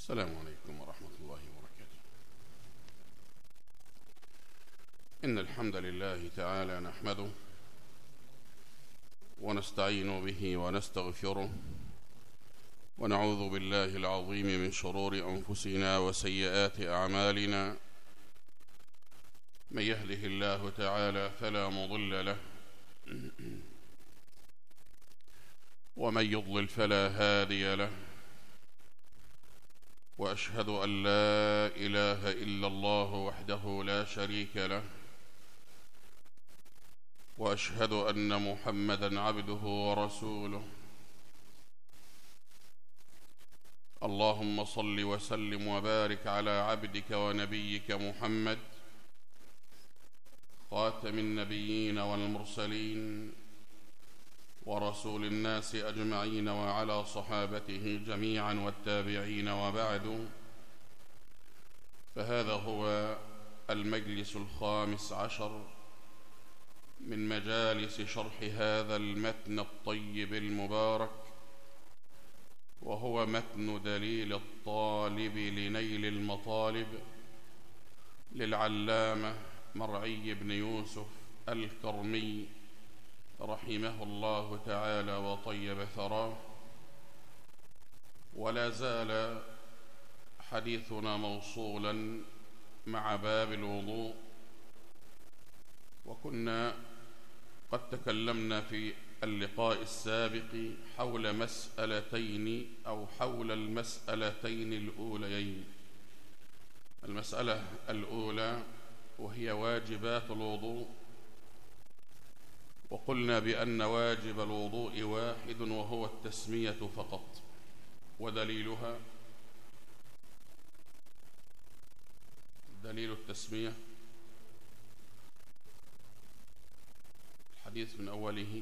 السلام عليكم ورحمة الله وبركاته. إن الحمد لله تعالى نحمده ونستعين به ونستغفره ونعوذ بالله العظيم من شرور أنفسنا وسيئات أعمالنا. من يهده الله تعالى فلا مضل له ومن يضلل فلا هادي له، وأشهد أن لا إله إلا الله وحده لا شريك له، وأشهد أن محمدًا عبده ورسوله. اللهم صل وسلم وبارك على عبدك ونبيك محمد خاتم النبيين والمرسلين ورسول الناس أجمعين، وعلى صحابته جميعا والتابعين، وبعد، فهذا هو المجلس الخامس عشر من مجالس شرح هذا المتن الطيب المبارك، وهو متن دليل الطالب لنيل المطالب للعلامة مرعي بن يوسف الكرمي رحمه الله تعالى وطيب ثراه. ولا زال حديثنا موصولا مع باب الوضوء، وكنا قد تكلمنا في اللقاء السابق حول مسألتين أو حول المسألتين الأوليين. المسألة الأولى وهي واجبات الوضوء، وقلنا بأن واجب الوضوء واحد وهو التسمية فقط، ودليلها دليل التسمية الحديث من أوله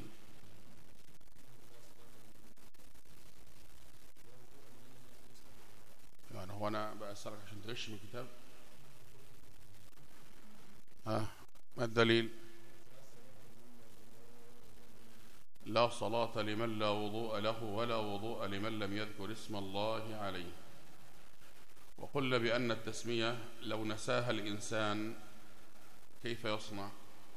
يعني هو أنا بأسألك عشان تغش من الكتاب. ما الدليل؟ لا صلاة لمن لا وضوء له ولا وضوء لمن لم يذكر اسم الله عليه. وقلنا بأن التسمية لو نساها الإنسان كيف يصنع؟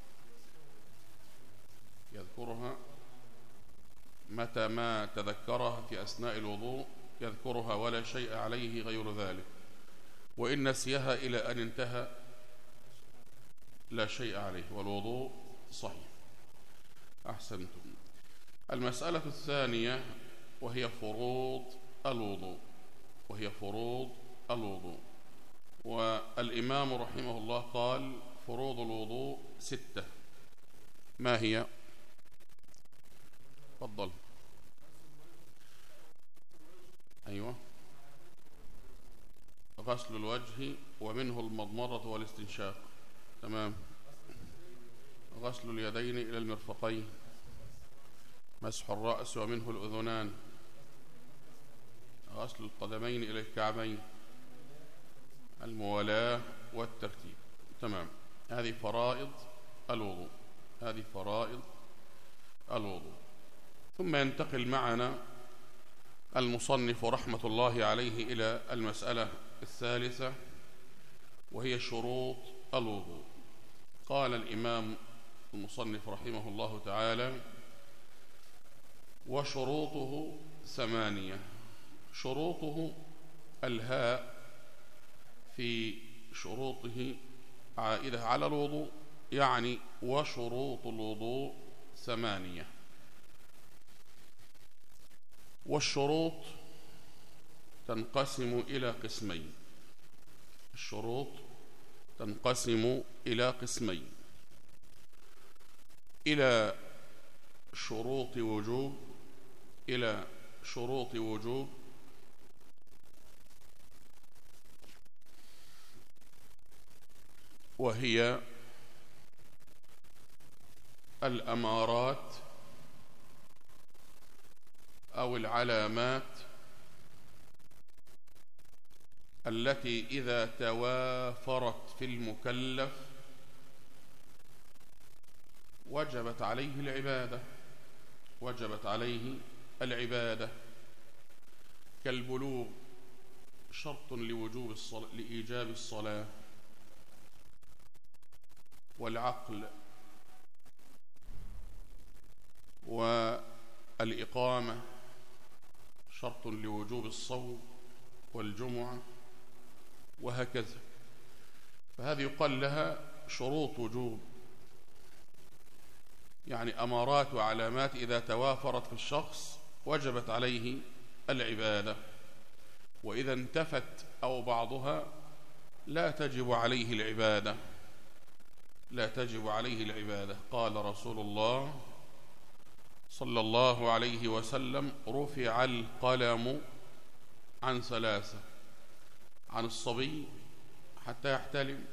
يذكرها متى ما تذكرها في أثناء الوضوء يذكرها ولا شيء عليه غير ذلك، وإن نسيها إلى أن انتهى لا شيء عليه والوضوء صحيح. أحسنتم. المسألة الثانية وهي فروض الوضوء. والإمام رحمه الله قال فروض الوضوء 6. ما هي؟ تفضل. أيوة، غسل الوجه ومنه المضمضة والاستنشاق. تمام. غسل اليدين إلى المرفقين، مسح الرأس ومنه الأذنان، غسل القدمين إلى الكعبين، الموالاة والترتيب. تمام. هذه فرائض الوضوء. ثم ينتقل معنا المصنف رحمة الله عليه إلى المسألة الثالثة وهي شروط الوضوء. قال الإمام المصنف رحمه الله تعالى: وشروطه 8. شروطه، الهاء في شروطه عائدة على الوضوء، يعني وشروط الوضوء 8. والشروط تنقسم إلى قسمين. إلى شروط وجوب، وهي الأمارات أو العلامات التي إذا توافرت في المكلف وجبت عليه العبادة، كالبلوغ شرط لإيجاب الصلاة، والعقل والإقامة شرط لوجوب الصوم والجمعة، وهكذا. فهذه يقال لها شروط وجوب، يعني أمارات وعلامات إذا توافرت في الشخص وجبت عليه العبادة، وإذا انتفت أو بعضها لا تجب عليه العبادة، لا تجب عليه العبادة. قال رسول الله صلى الله عليه وسلم: رفع القلم عن ثلاثة: عن الصبي حتى يحتلم،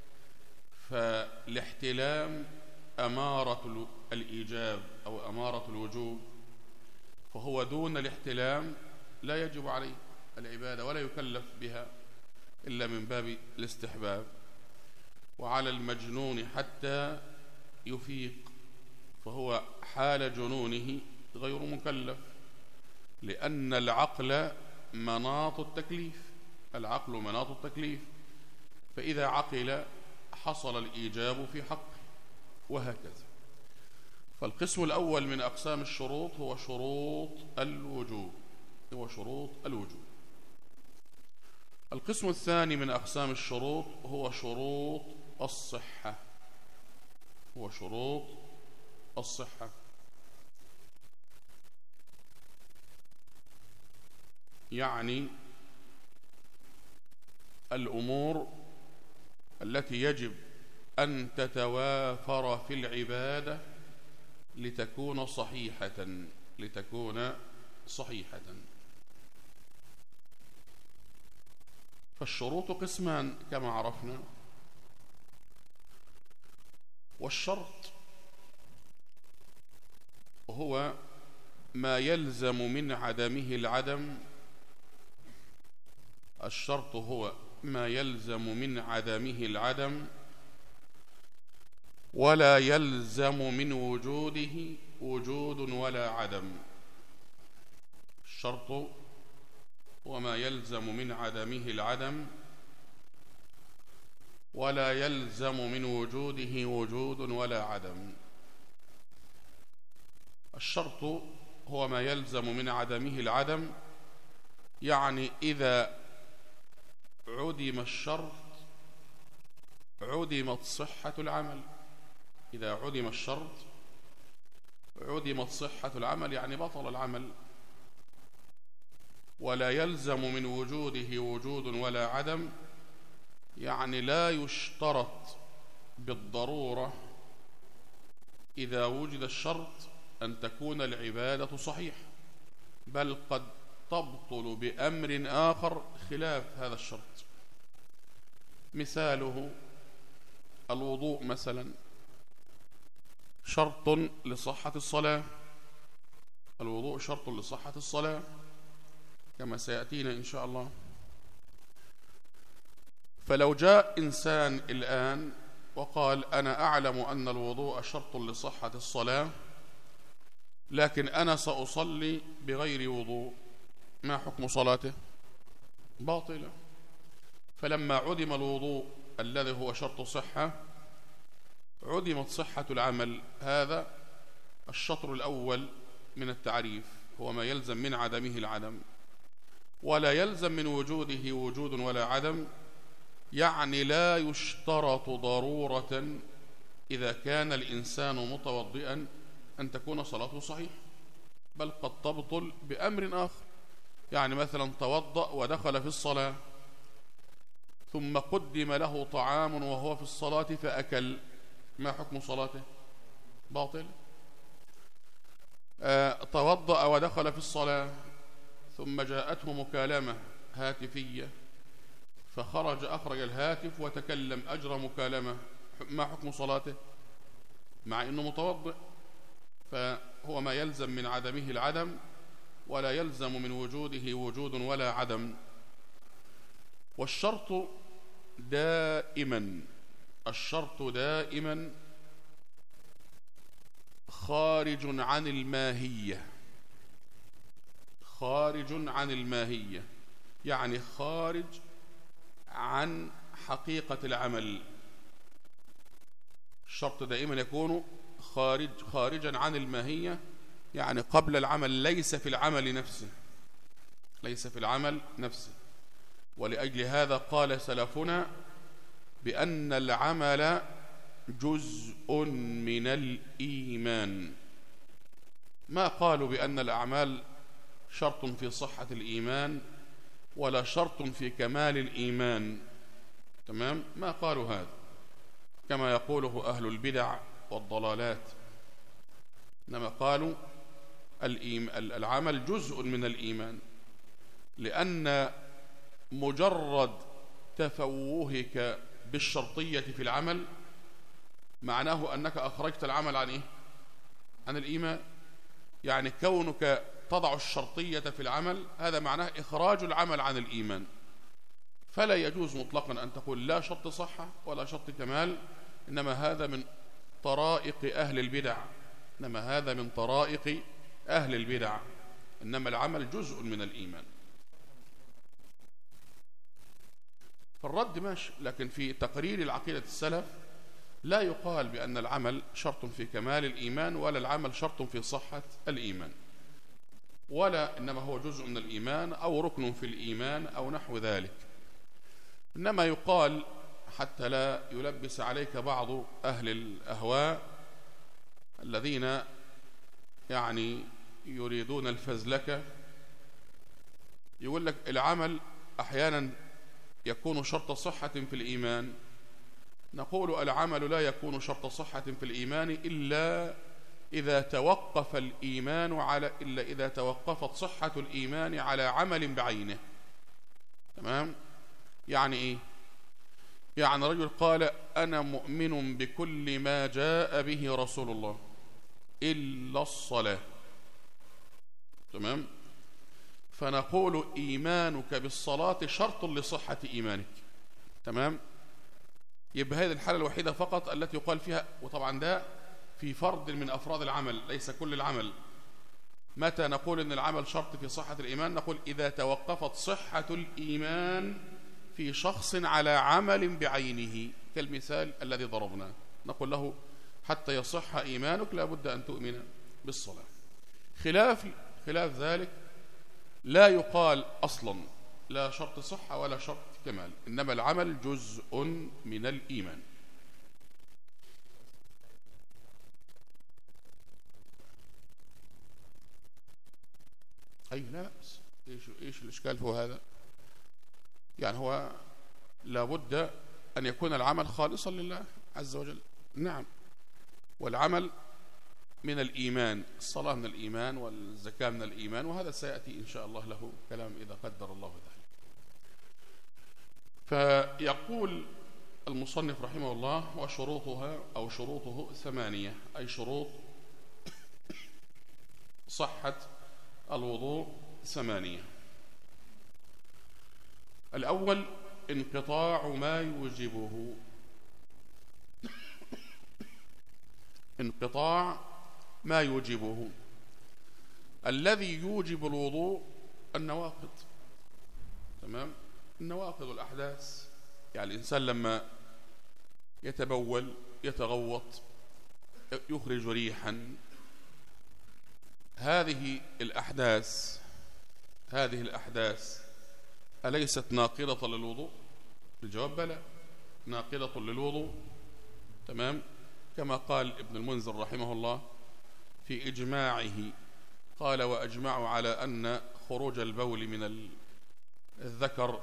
فالاحتلام أمارة الإيجاب أو أمارة الوجوب، فهو دون الاحتلام لا يجب عليه العبادة ولا يكلف بها إلا من باب الاستحباب. وعلى المجنون حتى يفيق، فهو حال جنونه غير مكلف، لأن العقل مناط التكليف، العقل مناط التكليف، فإذا عقل حصل الإيجاب في حقه، وهكذا. فالقسم الأول من أقسام الشروط هو شروط الوجوب، هو شروط الوجوب. القسم الثاني من أقسام الشروط هو شروط الصحة، هو شروط الصحة. يعني الأمور التي يجب أن تتوافر في العبادة لتكون صحيحة، لتكون صحيحة. فالشروط قسمان كما عرفنا، والشرط هو ما يلزم من عدمه العدم، الشرط هو ما يلزم من عدمه العدم ولا يلزم من وجوده وجود ولا عدم. الشرط هو ما يلزم من عدمه العدم ولا يلزم من وجوده وجود ولا عدم. الشرط هو ما يلزم من عدمه العدم، يعني إذا عدم الشرط عدمت صحة العمل، إذا عدم الشرط عدمت صحة العمل، يعني بطل العمل. ولا يلزم من وجوده وجود ولا عدم، يعني لا يشترط بالضرورة إذا وجد الشرط أن تكون العبادة صحيحة، بل قد تبطل بأمر آخر خلاف هذا الشرط. مثاله الوضوء مثلا، شرط لصحة الصلاة، الوضوء شرط لصحة الصلاة كما سيأتينا إن شاء الله. فلو جاء إنسان الآن وقال: أنا أعلم أن الوضوء شرط لصحة الصلاة، لكن أنا سأصلي بغير وضوء، ما حكم صلاته؟ باطلة. فلما عدم الوضوء الذي هو شرط صحة عدمت صحة العمل. هذا الشطر الأول من التعريف، هو ما يلزم من عدمه العدم. ولا يلزم من وجوده وجود ولا عدم، يعني لا يشترط ضرورة إذا كان الإنسان متوضئا أن تكون صلاته صحيحة، بل قد تبطل بأمر آخر. يعني مثلا توضأ ودخل في الصلاة ثم قدم له طعام وهو في الصلاة فأكل، ما حكم صلاته؟ باطل. توضأ ودخل في الصلاة ثم جاءته مكالمة هاتفية أخرج الهاتف وتكلم، أجرى مكالمة، ما حكم صلاته؟ مع أنه متوضئ. فهو ما يلزم من عدمه العدم ولا يلزم من وجوده وجود ولا عدم. والشرط دائما، الشرط دائما خارج عن الماهية، خارج عن الماهية. يعني خارج عن حقيقة العمل. الشرط دائما يكون خارجا عن الماهية، يعني قبل العمل، ليس في العمل نفسه، ليس في العمل نفسه. ولأجل هذا قال سلفنا بأن العمل جزء من الإيمان، ما قالوا بأن الأعمال شرط في صحة الإيمان ولا شرط في كمال الإيمان. تمام؟ ما قالوا هذا كما يقوله أهل البدع والضلالات، إنما قالوا العمل جزء من الإيمان، لأن مجرد تفوهك بالشرطية في العمل معناه أنك أخرجت العمل عن إيه؟ عن الإيمان. يعني كونك تضع الشرطية في العمل هذا معناه إخراج العمل عن الإيمان. فلا يجوز مطلقا أن تقول لا شرط صحة ولا شرط كمال، إنما هذا من طرائق أهل البدع، إنما هذا من طرائق أهل البدع، إنما العمل جزء من الإيمان. فالرد ماشي، لكن في تقرير العقيدة السلف لا يقال بأن العمل شرط في كمال الإيمان ولا العمل شرط في صحة الإيمان، ولا إنما هو جزء من الإيمان أو ركن في الإيمان أو نحو ذلك. إنما يقال حتى لا يلبس عليك بعض أهل الأهواء الذين يعني يريدون الفزلكة، يقول لك العمل أحيانا يكون شرط صحة في الإيمان. نقول العمل لا يكون شرط صحة في الإيمان إلا إذا توقف الإيمان إلا إذا توقفت صحة الإيمان على عمل بعينه. تمام؟ يعني إيه؟ يعني رجل قال أنا مؤمن بكل ما جاء به رسول الله إلا الصلاة. تمام؟ فنقول إيمانك بالصلاة شرط لصحة إيمانك. تمام؟ يبقى هذه الحالة الوحيدة فقط التي يقال فيها، وطبعا ده في فرد من أفراد العمل ليس كل العمل. متى نقول إن العمل شرط في صحة الإيمان؟ نقول إذا توقفت صحة الإيمان في شخص على عمل بعينه، كالمثال الذي ضربناه، نقول له حتى يصح إيمانك لابد أن تؤمن بالصلاة. خلاف ذلك لا يقال أصلا لا شرط صحة ولا شرط كمال، إنما العمل جزء من الإيمان. أي لا بأس. إيش الإشكال في هذا؟ يعني هو لابد أن يكون العمل خالصا لله عز وجل. نعم، والعمل من الإيمان، الصلاة من الإيمان والزكاة من الإيمان، وهذا سيأتي إن شاء الله له كلام إذا قدر الله ذلك. فيقول المصنف رحمه الله وشروطها أو شروطه 8، أي شروط صحة الوضوء 8. الأول انقطاع ما يوجبه، انقطاع ما يوجبه. الذي يوجب الوضوء النواقض. تمام؟ النواقض الأحداث، يعني الإنسان لما يتبول يتغوط يخرج ريحا، هذه الأحداث أليست ناقضة للوضوء؟ الجواب بلى، ناقضة للوضوء. تمام؟ كما قال ابن المنذر رحمه الله في إجماعه، قال وأجمعوا على أن خروج البول من الذكر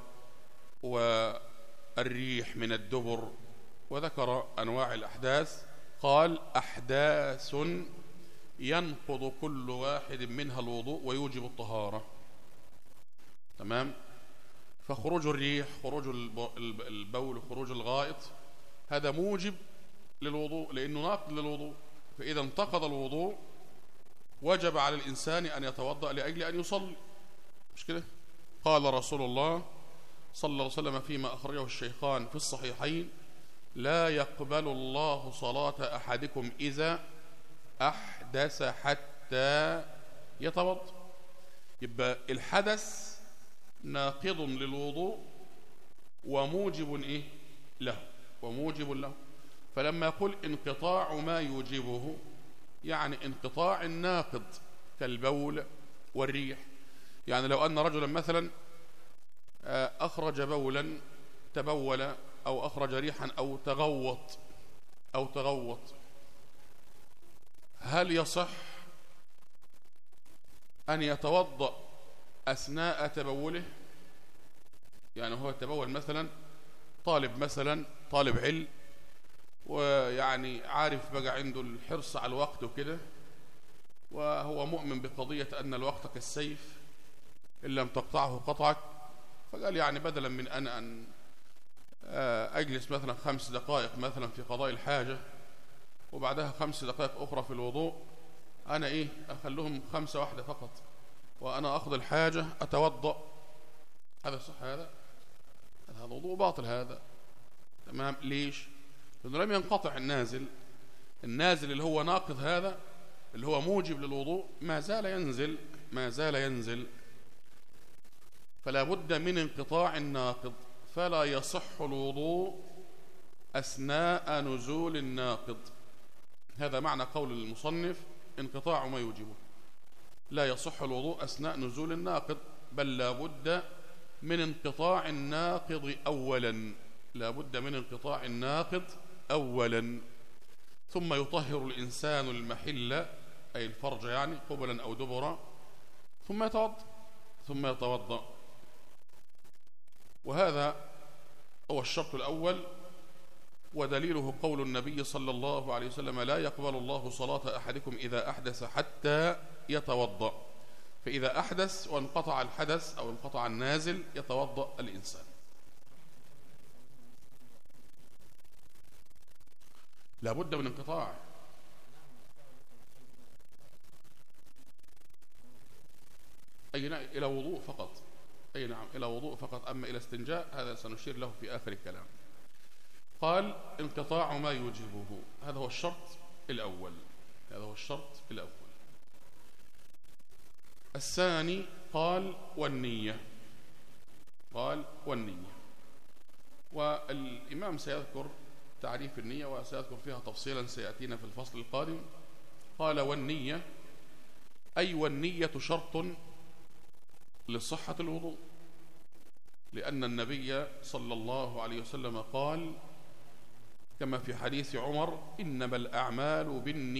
والريح من الدبر، وذكر أنواع الأحداث، قال أحداث ينقض كل واحد منها الوضوء ويوجب الطهارة. تمام؟ فخروج الريح، خروج البول، خروج الغائط، هذا موجب للوضوء لأنه ناقض للوضوء. فإذا انتقض الوضوء وجب على الإنسان أن يتوضأ لأجل أن يصلي، مش كده؟ قال رسول الله صلى الله عليه وسلم فيما أخرجه الشيخان في الصحيحين: لا يقبل الله صلاة أحدكم إذا أحدث حتى يتوضأ. يبقى الحدث ناقض للوضوء وموجب إيه له، وموجب له. فلما يقول انقطاع ما يوجبه يعني انقطاع الناقض كالبول والريح. يعني لو أن رجلا مثلا أخرج بولا، تبول، أو أخرج ريحا، أو تغوط، هل يصح أن يتوضأ أثناء تبوله؟ يعني هو تبول مثلا، طالب علم، ويعني عارف بقى عنده الحرص على الوقت وكده، وهو مؤمن بقضية أن الوقت كالسيف إن لم تقطعه قطعك، فقال يعني بدلا من أن أجلس مثلا 5 دقائق مثلا في قضاء الحاجة وبعدها 5 دقائق أخرى في الوضوء، أنا أخلهم 5 واحدة فقط، وأنا أخذ الحاجة أتوضأ. هذا صح؟ هذا وضوء باطل هذا. تمام. ليش؟ لأنه لم ينقطع النازل اللي هو ناقض، هذا اللي هو موجب للوضوء ما زال ينزل. فلا بد من انقطاع الناقض، فلا يصح الوضوء أثناء نزول الناقض. هذا معنى قول المصنف انقطاع ما يوجبه. لا يصح الوضوء أثناء نزول الناقض، بل لا بد من انقطاع الناقض أولا، ثم يطهر الإنسان المحل أي الفرج يعني قبلا أو دبرا، ثم يتوضأ. وهذا هو الشرط الأول، ودليله قول النبي صلى الله عليه وسلم: لا يقبل الله صلاة أحدكم إذا أحدث حتى يتوضأ. فإذا أحدث وانقطع الحدث أو انقطع النازل يتوضأ الإنسان. لا بد من انقطاع. أي نعم، إلى وضوء فقط. أي نعم، إلى وضوء فقط. أما إلى استنجاء هذا سنشير له في آخر الكلام. قال انقطاع ما يوجبه، هذا هو الشرط الأول. الثاني قال والنية. والإمام سيذكر تعريف النية وسيذكر فيها تفصيلا سيأتينا في الفصل القادم. قال والنية، أي والنية شرط لصحة الوضوء، لأن النبي صلى الله عليه وسلم قال كما في حديث عمر: إنما الأعمال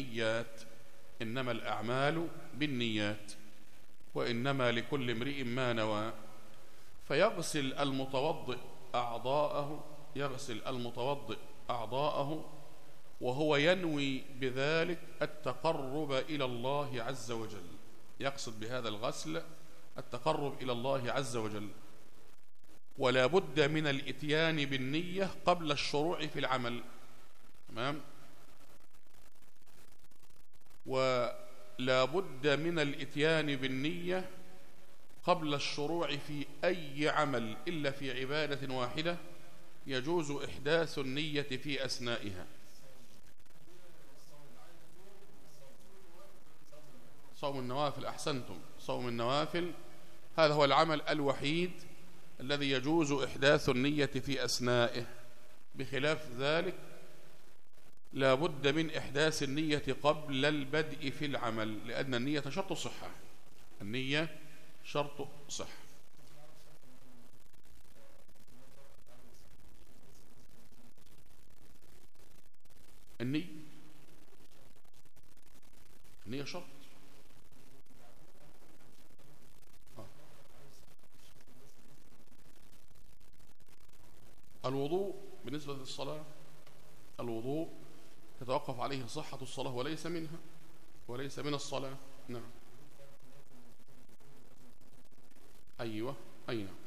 بالنيات وإنما لكل امرئ ما نوى. فيغسل المتوضئ أعضاءه وهو ينوي بذلك التقرب إلى الله عز وجل، يقصد بهذا الغسل التقرب إلى الله عز وجل. ولا بد من الإتيان بالنية قبل الشروع في العمل. تمام. ولا بد من الإتيان بالنية قبل الشروع في أي عمل إلا في عبادة واحدة يجوز إحداث النية في أثنائها. صوم النوافل. أحسنتم. صوم النوافل هذا هو العمل الوحيد الذي يجوز إحداث النية في أثنائه. بخلاف ذلك لا بد من إحداث النية قبل البدء في العمل، لأن النية شرط صحة. النية شرط صحة. النية شرط. الوضوء بالنسبة للصلاة، الوضوء تتوقف عليه صحة الصلاة وليس من الصلاة. نعم. أيوة. أي نعم.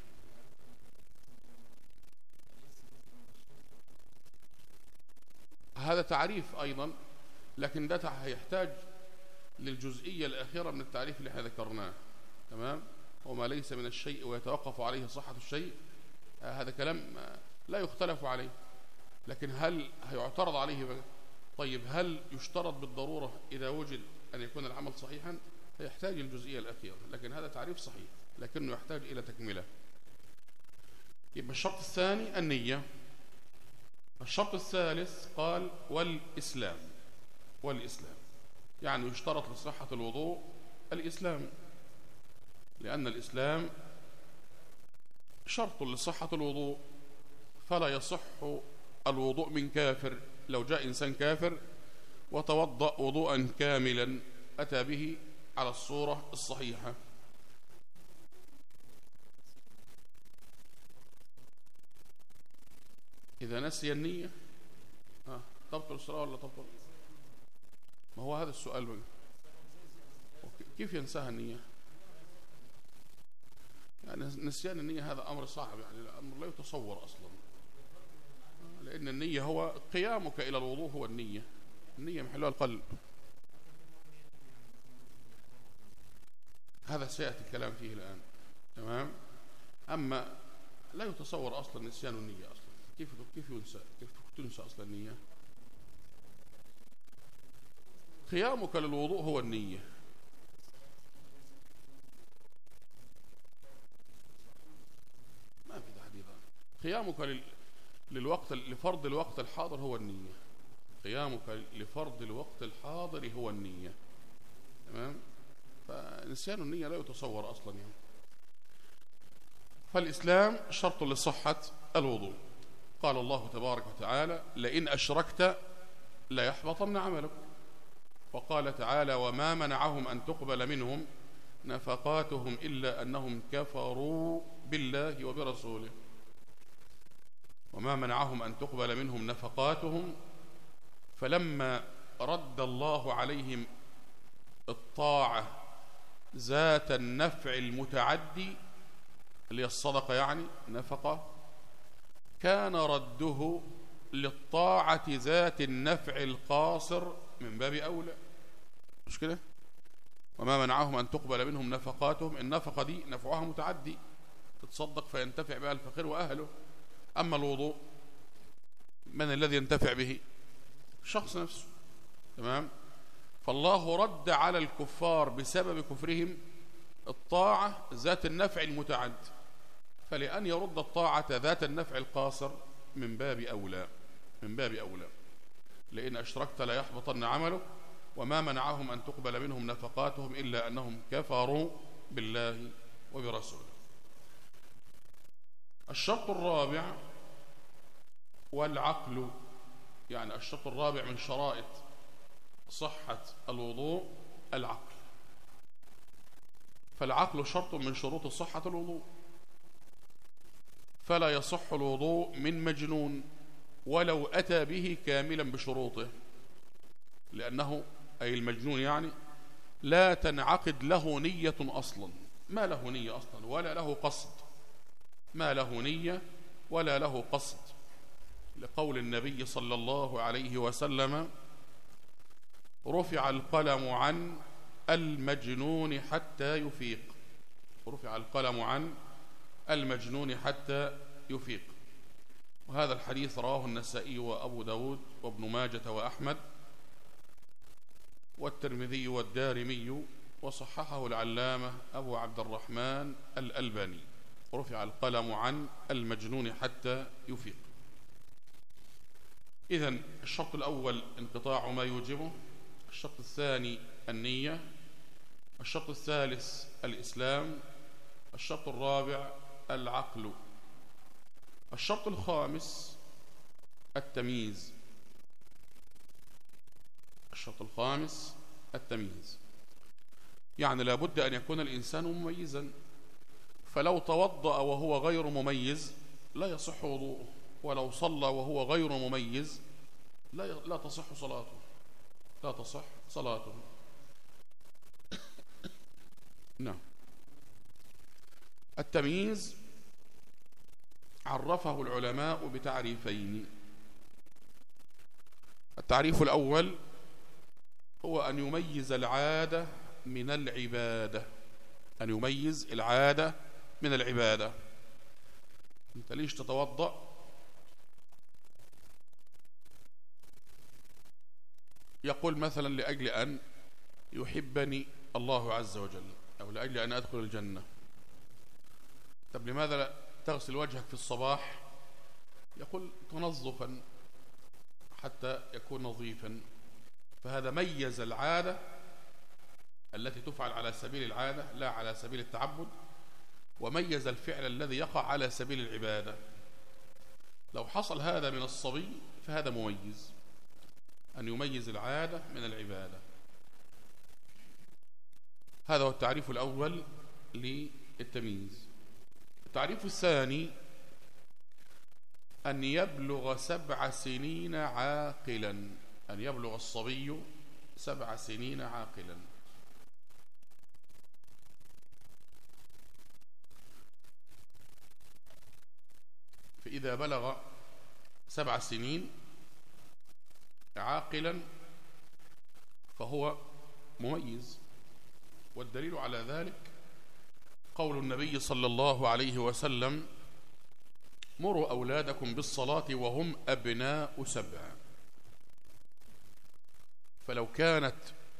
هذا تعريف أيضا، لكن ده هيحتاج للجزئية الأخيرة من التعريف اللي احنا ذكرناه. تمام. وما ليس من الشيء ويتوقف عليه صحة الشيء، هذا كلام لا يختلف عليه. لكن هل هيعترض عليه بقى؟ طيب هل يشترط بالضرورة إذا وجد أن يكون العمل صحيحا؟ هيحتاج الجزئية الأخيرة، لكن هذا تعريف صحيح لكنه يحتاج إلى تكملة. يبقى الشرط الثاني النية. الشرط الثالث قال والإسلام. والإسلام يعني يشترط لصحة الوضوء الإسلام، لأن الإسلام شرط لصحة الوضوء، فلا يصح الوضوء من كافر. لو جاء إنسان كافر وتوضأ وضوءا كاملا أتى به على الصورة الصحيحة. إذا نسي النية تبطل الصلاة ولا تبطل؟ ما هو هذا السؤال بقى، كيف ينساها النية؟ يعني نسيان النية هذا أمر صعب، يعني الأمر لا يتصور أصلا، لأن النية هو قيامك إلى الوضوء، هو النية. النية محلها القلب. هذا سيأتي الكلام فيه الآن، تمام؟ أما لا يتصور أصلا نسيان النية أصلا. كيف ينسى؟ كيف تنسى أصلا النية؟ قيامك للوضوء هو النية. ما في تحديد. قيامك للوقت، لفرض الوقت الحاضر هو النية. قيامك لفرض الوقت الحاضر هو النية، تمام؟ فنسيان النية لا يتصور أصلا يعني. فالإسلام شرط لصحة الوضوء. قال الله تبارك وتعالى لئن أشركت ليحبطن عملك. وقال تعالى وما منعهم أن تقبل منهم نفقاتهم إلا أنهم كفروا بالله وبرسوله. وما منعهم أن تقبل منهم نفقاتهم، فلما رد الله عليهم الطاعة ذات النفع المتعدي اللي هي الصدقة يعني نفقة، كان رده للطاعة ذات النفع القاصر من باب أولى، مش كده؟ وما منعهم أن تقبل منهم نفقاتهم، النفقة دي نفعها متعدي، تتصدق فينتفع بها الفقير وأهله. أما الوضوء من الذي ينتفع به؟ الشخص نفسه، تمام؟ فالله رد على الكفار بسبب كفرهم الطاعة ذات النفع المتعدي، فلأن يرد الطاعة ذات النفع القاصر من باب أولى، من باب أولى. لئن أشركت ليحبطن عملك وما منعهم أن تقبل منهم نفقاتهم إلا أنهم كفروا بالله وبرسوله. الشرط الرابع والعقل، يعني الشرط الرابع من شرائط صحة الوضوء العقل. فالعقل شرط من شروط صحة الوضوء، فلا يصح الوضوء من مجنون ولو أتى به كاملا بشروطه، لأنه أي المجنون يعني لا تنعقد له نية أصلا، ما له نية أصلا ولا له قصد، ما له نية ولا له قصد، لقول النبي صلى الله عليه وسلم رفع القلم عن المجنون حتى يفيق. رفع القلم عن المجنون حتى يفيق. وهذا الحديث رواه النسائي وأبو داود وابن ماجة وأحمد والترمذي والدارمي، وصححه العلامة أبو عبد الرحمن الألباني. رفع القلم عن المجنون حتى يفيق. إذن الشرط الأول انقطاع ما يوجبه، الشرط الثاني النية، الشرط الثالث الإسلام، الشرط الرابع العقل، الشرط الخامس التمييز. الشرط الخامس التمييز، يعني لابد أن يكون الإنسان مميزا، فلو توضأ وهو غير مميز لا يصح وضوءه، ولو صلى وهو غير مميز لا تصح صلاته، لا تصح صلاته. نعم. التمييز عرفه العلماء بتعريفين. التعريف الأول هو أن يميز العادة من العبادة، أن يميز العادة من العبادة. أنت ليش تتوضأ؟ يقول مثلا لأجل أن يحبني الله عز وجل، أو لأجل أن أدخل الجنة. طب لماذا تغسل وجهك في الصباح، يقول تنظفا حتى يكون نظيفا. فهذا ميز العادة التي تفعل على سبيل العادة لا على سبيل التعبد، وميز الفعل الذي يقع على سبيل العبادة. لو حصل هذا من الصبي فهذا مميز، أن يميز العادة من العبادة. هذا هو التعريف الأول للتمييز. التعريف الثاني أن يبلغ 7 سنين عاقلا، أن يبلغ الصبي 7 سنين عاقلا. فإذا بلغ 7 سنين عاقلا فهو مميز. والدليل على ذلك قول النبي صلى الله عليه وسلم: مروا أولادكم بالصلاة وهم أبناء 7. فلو كانت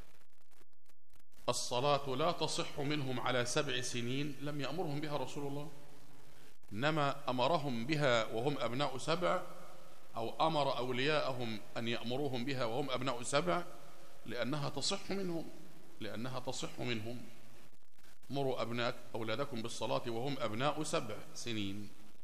الصلاة لا تصح منهم على 7 سنين لم يأمرهم بها رسول الله، إنما أمرهم بها وهم أبناء 7، أو أمر أولياءهم أن يأمروهم بها وهم أبناء 7 لأنها تصح منهم. مروا أولادكم بالصلاة وهم أبناء 7 سنين.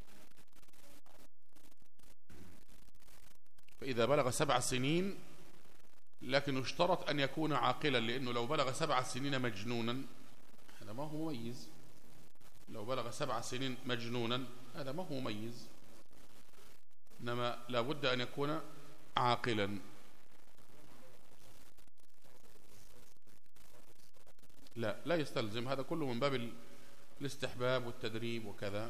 فإذا بلغ 7 سنين، لكن اشترط أن يكون عاقلا، لأنه لو بلغ 7 سنين مجنونا هذا ما هو مميز. لو بلغ 7 سنين مجنونا هذا ما هو مميز، إنما لا بد أن يكون عاقلا. لا يستلزم، هذا كله من باب الاستحباب والتدريب وكذا.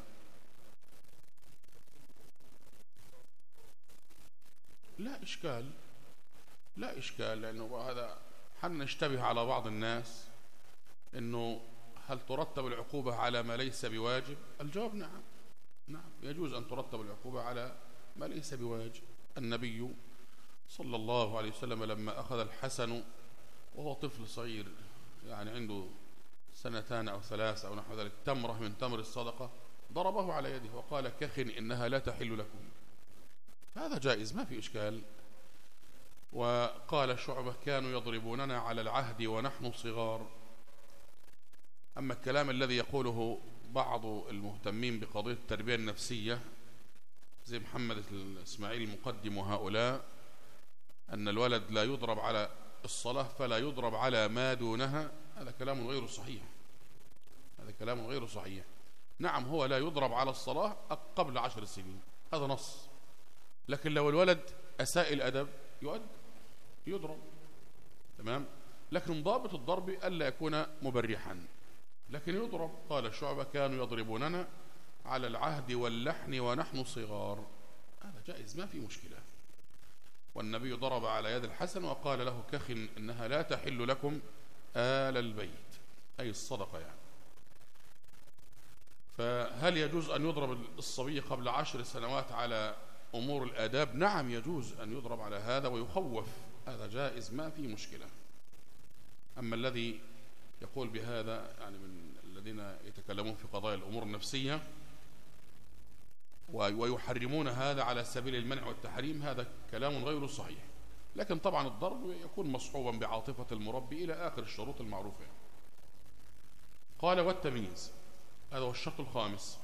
لا إشكال، لأنه هذا حنشتبه على بعض الناس إنه هل ترتب العقوبة على ما ليس بواجب؟ الجواب نعم، يجوز أن ترتب العقوبة على ما ليس بواجب. النبي صلى الله عليه وسلم لما أخذ الحسن وهو طفل صغير، يعني عنده 2 أو 3 أو نحو ذلك، تمرة من تمر الصدقة، ضربه على يده وقال: كخ إنها لا تحل لكم. هذا جائز، ما في إشكال. وقال شعبة: كانوا يضربوننا على العهد ونحن صغار. أما الكلام الذي يقوله بعض المهتمين بقضية التربية النفسية زي محمد الإسماعيلي المقدم وهؤلاء، أن الولد لا يضرب على الصلاة فلا يضرب على ما دونها، هذا كلام غير صحيح. نعم، هو لا يضرب على الصلاة قبل 10 سنين، هذا نص. لكن لو الولد أساء الأدب يضرب، تمام. لكن ضابط الضرب ألا يكون مبرحا، لكن يضرب. قال الشعبة: كانوا يضربوننا على العهد واللحن ونحن صغار. هذا جائز، ما في مشكلة. والنبي ضرب على يد الحسن وقال له: كخ إنها لا تحل لكم آل البيت، أي الصدقة يعني. فهل يجوز أن يضرب الصبي قبل 10 سنوات على أمور الآداب؟ نعم، يجوز أن يضرب على هذا ويخوف، هذا جائز، ما في مشكلة. أما الذي يقول بهذا يعني من الذين يتكلمون في قضايا الأمور النفسية ويحرمون هذا على سبيل المنع والتحريم، هذا كلام غير صحيح. لكن طبعا الضرب يكون مصحوبا بعاطفة المربي إلى آخر الشروط المعروفة. قال: والتمييز، هذا هو الشرط الخامس.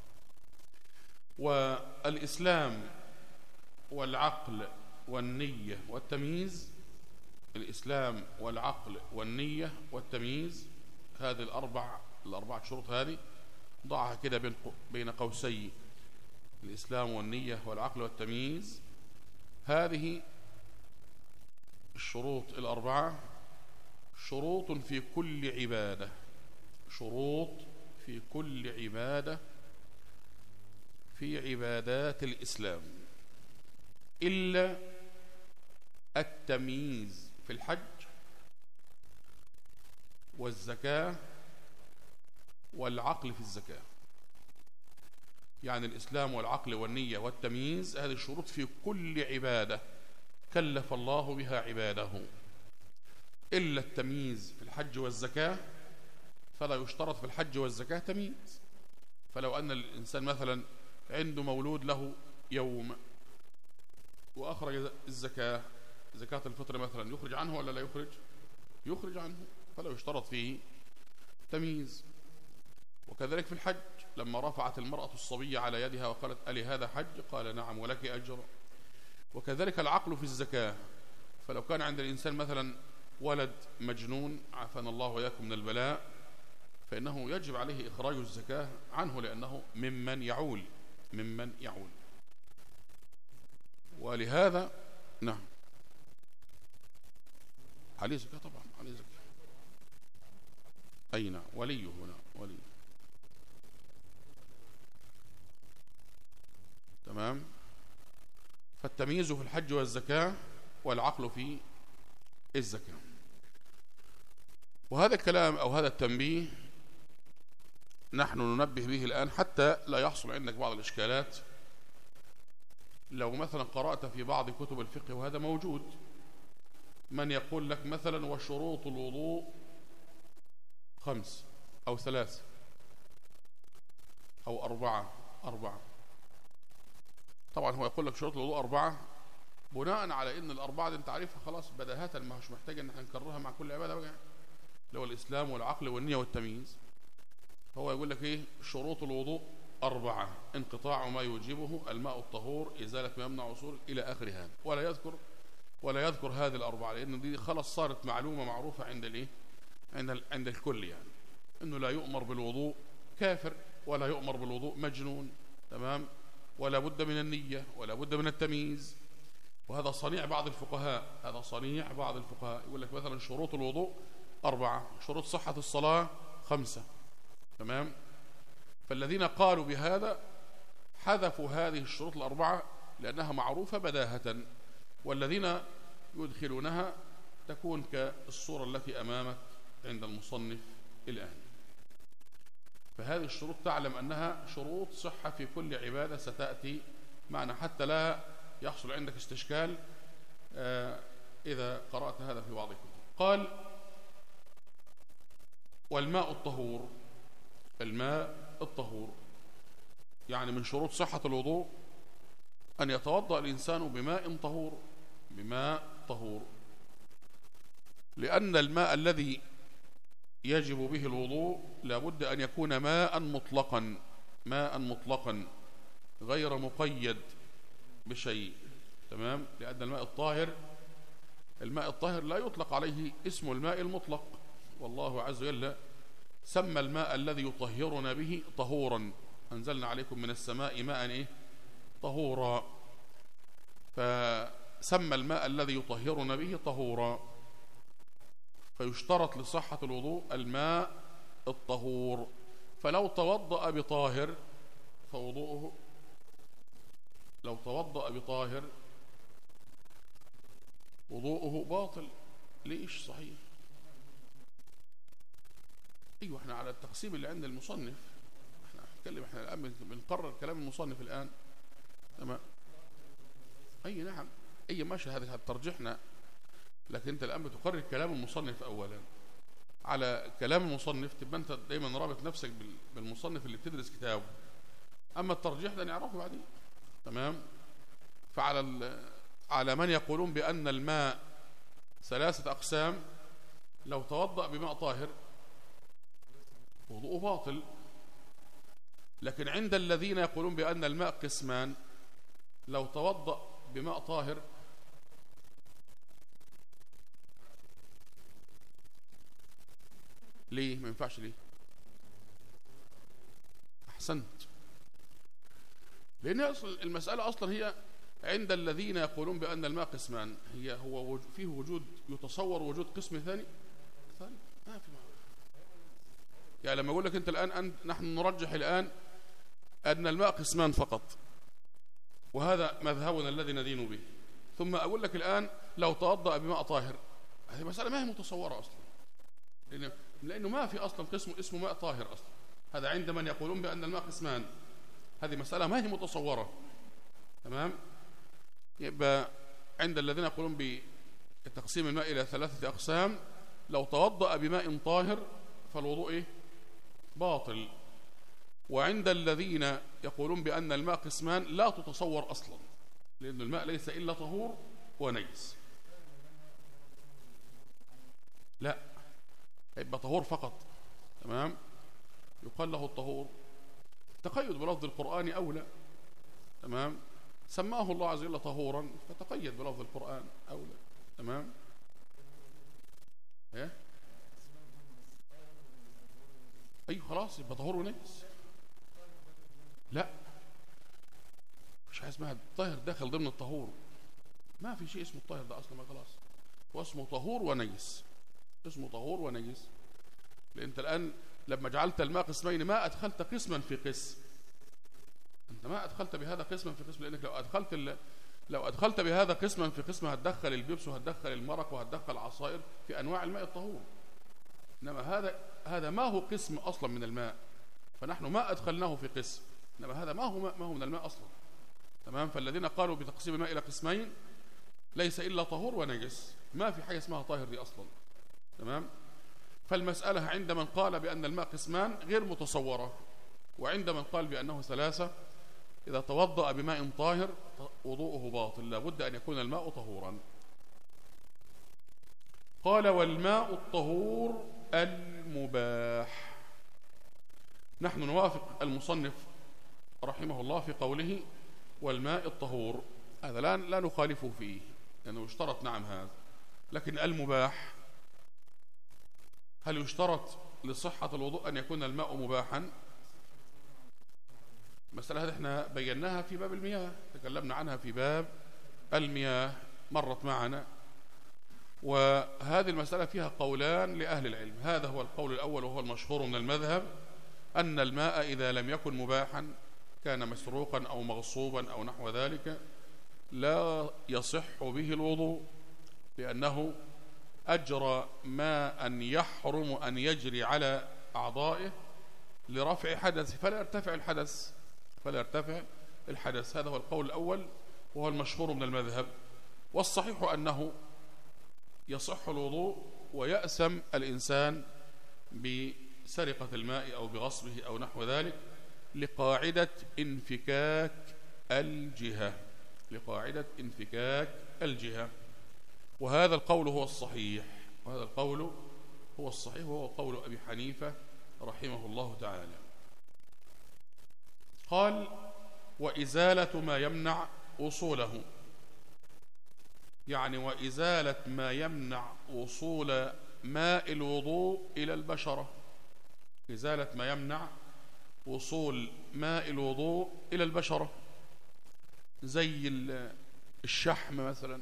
والإسلام والعقل والنية والتمييز، الإسلام والعقل والنية والتمييز، هذه الأربعة شروط، هذه ضعها كده بين قوسي: الإسلام والنية والعقل والتمييز. هذه الشروط الأربعة شروط في كل عبادة، شروط في كل عبادة في عبادات الإسلام، إلا التمييز في الحج والزكاة والعقل في الزكاة. يعني الإسلام والعقل والنية والتمييز هذه الشروط في كل عبادة كلف الله بها عباده، إلا التمييز في الحج والزكاة، فلا يشترط في الحج والزكاة تمييز، فلو أن الإنسان مثلا عنده مولود له يوم وأخرج الزكاة، زكاة الفطر مثلا، يخرج عنه ولا لا يخرج؟ يخرج عنه، فلا يشترط فيه تمييز. وكذلك في الحج لما رفعت المرأة الصبية على يدها وقالت ألي هذا حج؟ قال نعم ولك أجر. وكذلك العقل في الزكاة، فلو كان عند الإنسان مثلا ولد مجنون عافانا الله وإياكم من البلاء، فإنه يجب عليه إخراج الزكاة عنه لأنه ممن يعول. ولهذا نعم عليه زكاة، طبعا عليه زكاة. أي نعم، وليه هنا ولي. تمام. فالتمييز في الحج والزكاة والعقل في الزكاة. وهذا الكلام أو هذا التنبيه نحن ننبه به الآن حتى لا يحصل عندك بعض الإشكالات. لو مثلا قرأت في بعض كتب الفقه، وهذا موجود، من يقول لك مثلا وشروط الوضوء 5 أو 3 أو 4. طبعا هو يقول لك شروط الوضوء 4 بناء على ان ال4 دي انت عارفها خلاص بداهة، ما هوش محتاج ان احنا نكررها مع كل عبادة بقى، اللي هو الإسلام والعقل والنية والتمييز. هو يقول لك ايه؟ شروط الوضوء 4: انقطاع ما يوجبه، الماء الطهور، إزالة ما يمنع وصول، إلى آخر هذا. ولا يذكر هذه ال4 لأن دي خلاص صارت معلومة معروفة عند الايه؟ عند الكل، يعني انه لا يؤمر بالوضوء كافر، ولا يؤمر بالوضوء مجنون، تمام، ولا بد من النية، ولا بد من التمييز. وهذا صنيع بعض الفقهاء، يقول لك مثلا شروط الوضوء 4، شروط صحة الصلاة 5، تمام. فالذين قالوا بهذا حذفوا هذه الشروط ال4 لأنها معروفة بداهة، والذين يدخلونها تكون كالصورة التي أمامك عند المصنف الآن. فهذه الشروط تعلم أنها شروط صحة في كل عبادة ستأتي معنا، حتى لا يحصل عندك استشكال إذا قرأت هذا في بعض الكتب. قال والماء الطهور. الماء الطهور يعني من شروط صحة الوضوء أن يتوضأ الإنسان بماء طهور، لأن الماء الذي يجب به الوضوء لابد أن يكون ماء مطلقا غير مقيد بشيء، تمام. لأن الماء الطاهر لا يطلق عليه اسم الماء المطلق، والله عز وجل سمى الماء الذي يطهرنا به طهورا، أنزلنا عليكم من السماء ماء طهورا، فسمى الماء الذي يطهرنا به طهورا. فيشترط لصحة الوضوء الماء الطهور، فلو توضأ بطاهر فوضوءه، لو توضأ بطاهر وضوءه باطل. ليش؟ صحيح. ايوه، احنا على التقسيم اللي عند المصنف، احنا الان بنقرر كلام المصنف الان، تمام. اي نعم، اي ماشي، هذا ترجحنا، لكن انت الان بتقرر كلام المصنف اولا. على كلام المصنف تبقى انت دايما رابط نفسك بالمصنف اللي بتدرس كتابه، اما الترجيح ده نعرفه بعدين، تمام. على من يقولون بأن الماء 3 أقسام، لو توضأ بماء طاهر وضوءه باطل. لكن عند الذين يقولون بأن الماء قسمان، لو توضأ بماء طاهر ليه ما ينفعش؟ ليه؟ أحسنت. لأن المسألة أصلا هي عند الذين يقولون بأن الماء قسمان، هو فيه يتصور وجود قسم ثاني ما في. يعني لما أقول لك أنت الآن نحن نرجح الآن أن الماء قسمان فقط، وهذا مذهبنا الذي ندين به، ثم أقول لك الآن لو توضأ بماء طاهر، هذه مسألة ما هي متصورة أصلا، لأنه ما في أصلا قسم اسمه ماء طاهر أصلا. هذا عند من يقولون بأن الماء قسمان، هذه مسألة ما هي متصورة، تمام. يبقى عند الذين يقولون بتقسيم الماء إلى 3 أقسام، لو توضأ بماء طاهر فالوضوء باطل. وعند الذين يقولون بأن الماء قسمان لا تتصور أصلا، لأن الماء ليس إلا طهور ونجس. لا، يبقى طهور فقط. تمام، يقال له الطهور. تقيد بلفظ القرآن أولى. تمام، سماه الله عز وجل طهورا فتقيد بلفظ القرآن أولى. تمام. ايه، ايوه خلاص يبقى طهور ونجس. لا، مش حاجه اسمها الطاهر داخل ضمن الطهور، ما في شيء اسمه الطاهر ده اصلا، ما خلاص هو اسمه طهور ونجس، اسمه طهور ونجس. لان انت الان لما جعلت الماء قسمين ما ادخلت قسما في قسم، انت ما ادخلت بهذا قسما في قسم، لانك لو ادخلت بهذا قسما في قسم هتدخل البيبس وهتدخل المرق وهتدخل العصائر في انواع الماء الطهور. انما هذا ما هو قسم اصلا من الماء، فنحن ما ادخلناه في قسم، انما هذا ما هو من الماء اصلا. تمام. فالذين قالوا بتقسيم الماء الى قسمين ليس الا طهور ونجس، ما في حاجه اسمها طاهر دي اصلا. تمام. فالمساله عند من قال بان الماء قسمان غير متصوره، وعند من قال بانه ثلاثه اذا توضأ بماء طاهر وضوءه باطل، لابد ان يكون الماء طهورا. قال والماء الطهور المباح. نحن نوافق المصنف رحمه الله في قوله والماء الطهور، هذا لا نخالفه فيه لأنه يشترط نعم هذا، لكن المباح هل يشترط لصحة الوضوء أن يكون الماء مباحا؟ مسألة هذه احنا بيناها في باب المياه، تكلمنا عنها في باب المياه مرت معنا، وهذه المسألة فيها قولان لأهل العلم. هذا هو القول الأول وهو المشهور من المذهب، أن الماء إذا لم يكن مباحا كان مسروقا أو مغصوبا أو نحو ذلك لا يصح به الوضوء، لأنه أجرى ماء يحرم أن يجري على أعضائه لرفع حدث فلا يرتفع الحدث. هذا هو القول الأول وهو المشهور من المذهب. والصحيح أنه يصح الوضوء ويأسم الإنسان بسرقة الماء أو بغصبه أو نحو ذلك لقاعدة انفكاك الجهة. وهذا القول هو الصحيح، وهو قول أبي حنيفة رحمه الله تعالى. قال وإزالة ما يمنع وصوله، يعني وإزالة ما يمنع وصول ماء الوضوء إلى البشرة، إزالة ما يمنع وصول ماء الوضوء إلى البشرة، زي الشحم مثلا،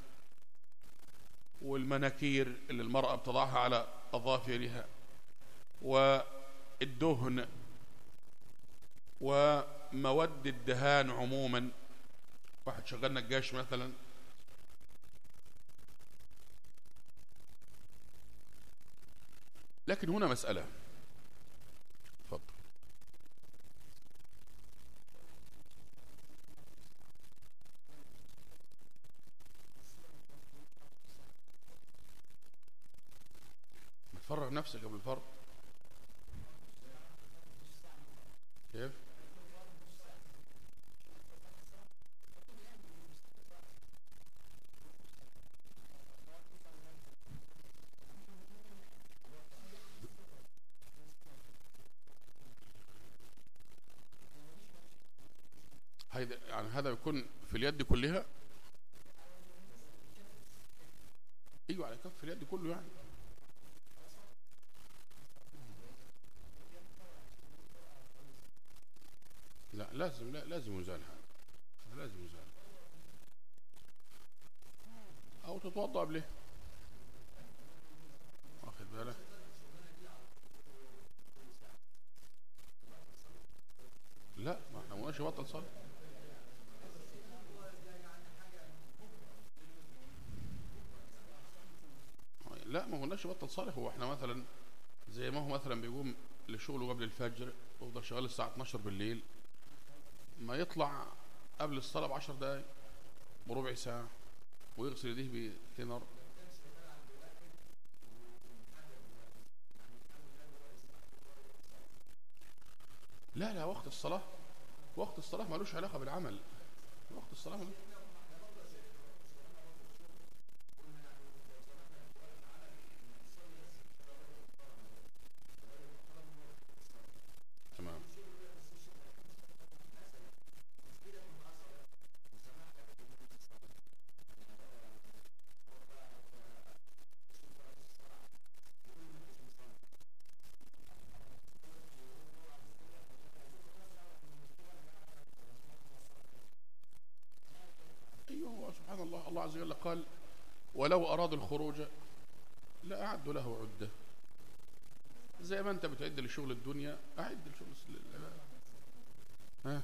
والمناكير اللي المرأة بتضعها على أظافرها، والدهن، ومواد الدهان عموما، واحد شغال نجاش مثلا. لكن هنا مسألة، اتفضل. فرغ نفسك قبل الفرض. كيف؟ يعني هذا يكون في اليد كلها؟ ايوه على كف اليد كله يعني. لا لازم يزال، هذا لازم يزال، او تتوضا قبله، واخد بالك؟ لا، ما احنا ما قلناش بطل صلاه. لا، ما قلناش بطل صالح. هو احنا مثلا زي ما هو مثلا بيقوم لشغله قبل الفجر ويفضل شغال الساعه 12 بالليل، ما يطلع قبل الصلاه ب10 دقائق بربع ساعه ويغسل يديه بتنر. لا لا، وقت الصلاة، وقت الصلاة ملوش علاقة بالعمل. وقت الصلاة ملوش. تمام. أيوه، سبحان الله، الله عز وجل قال ولو أرادوا الخروج لأعدوا له عدة. زي ما أنت بتعد لشغل الدنيا أعد لشغل ها.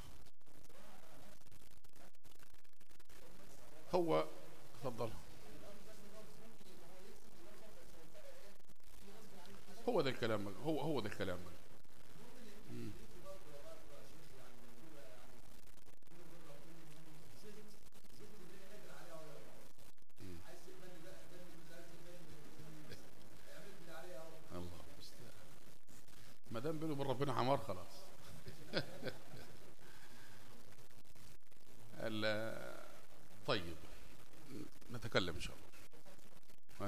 هو تفضل. هو ده الكلام، هو ده الكلام. الله المستعان. ما دام بينه وبين ربنا عمار خلاص. طيب نتكلم ان شاء الله.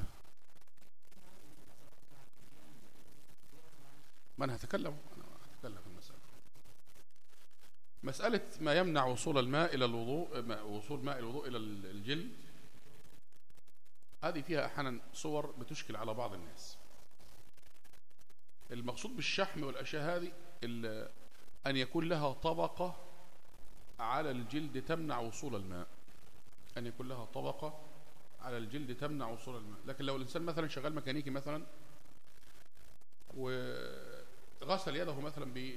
ما انا هتكلم في المسألة. مسألة ما يمنع وصول الماء إلى الوضوء، وصول ماء الوضوء إلى الجلد، هذه فيها أحيانا صور بتشكل على بعض الناس. المقصود بالشحم والأشياء هذه أن يكون لها طبقة على الجلد تمنع وصول الماء، أن يكون لها طبقة على الجلد تمنع وصول الماء. لكن لو الإنسان مثلا شغال ميكانيكي مثلا وغسل يده مثلا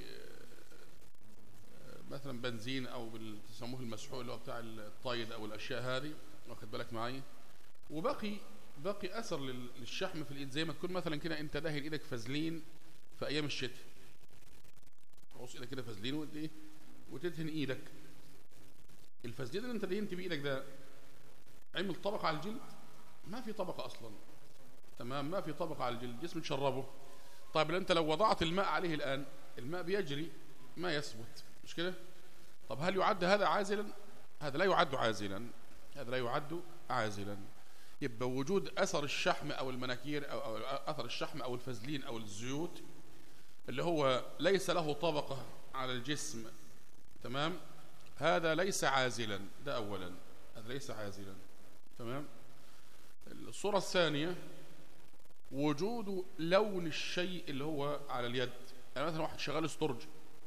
مثلا بنزين او بيسموه المسحوق اللي هو بتاع الطايد او الاشياء هذه، واخد بالك معايا، وبقي اثر للشحم في الايد، زي ما تكون مثلا كده انت داهن ايدك فازلين في ايام الشتاء، تقص ايدك كده فازلين وتدهن ايدك. الفازلين اللي انت دهنت بايدك ده عمل طبقه على الجلد؟ ما في طبقه اصلا، تمام، ما في طبقه على الجلد، جسم تشربه. طيب انت لو وضعت الماء عليه الان، الماء بيجري ما يثبت، مش كده؟ طب هل يعد هذا عازلا؟ هذا لا يعد عازلا، هذا لا يعد عازلا. يبقى وجود اثر الشحم او المناكير او اثر الشحم او الفازلين او الزيوت اللي هو ليس له طبقه على الجسم، تمام، هذا ليس عازلا. ده اولا، هذا ليس عازلا، تمام. الصوره الثانيه وجود لون الشيء اللي هو على اليد. يعني مثلا واحد شغال استرج،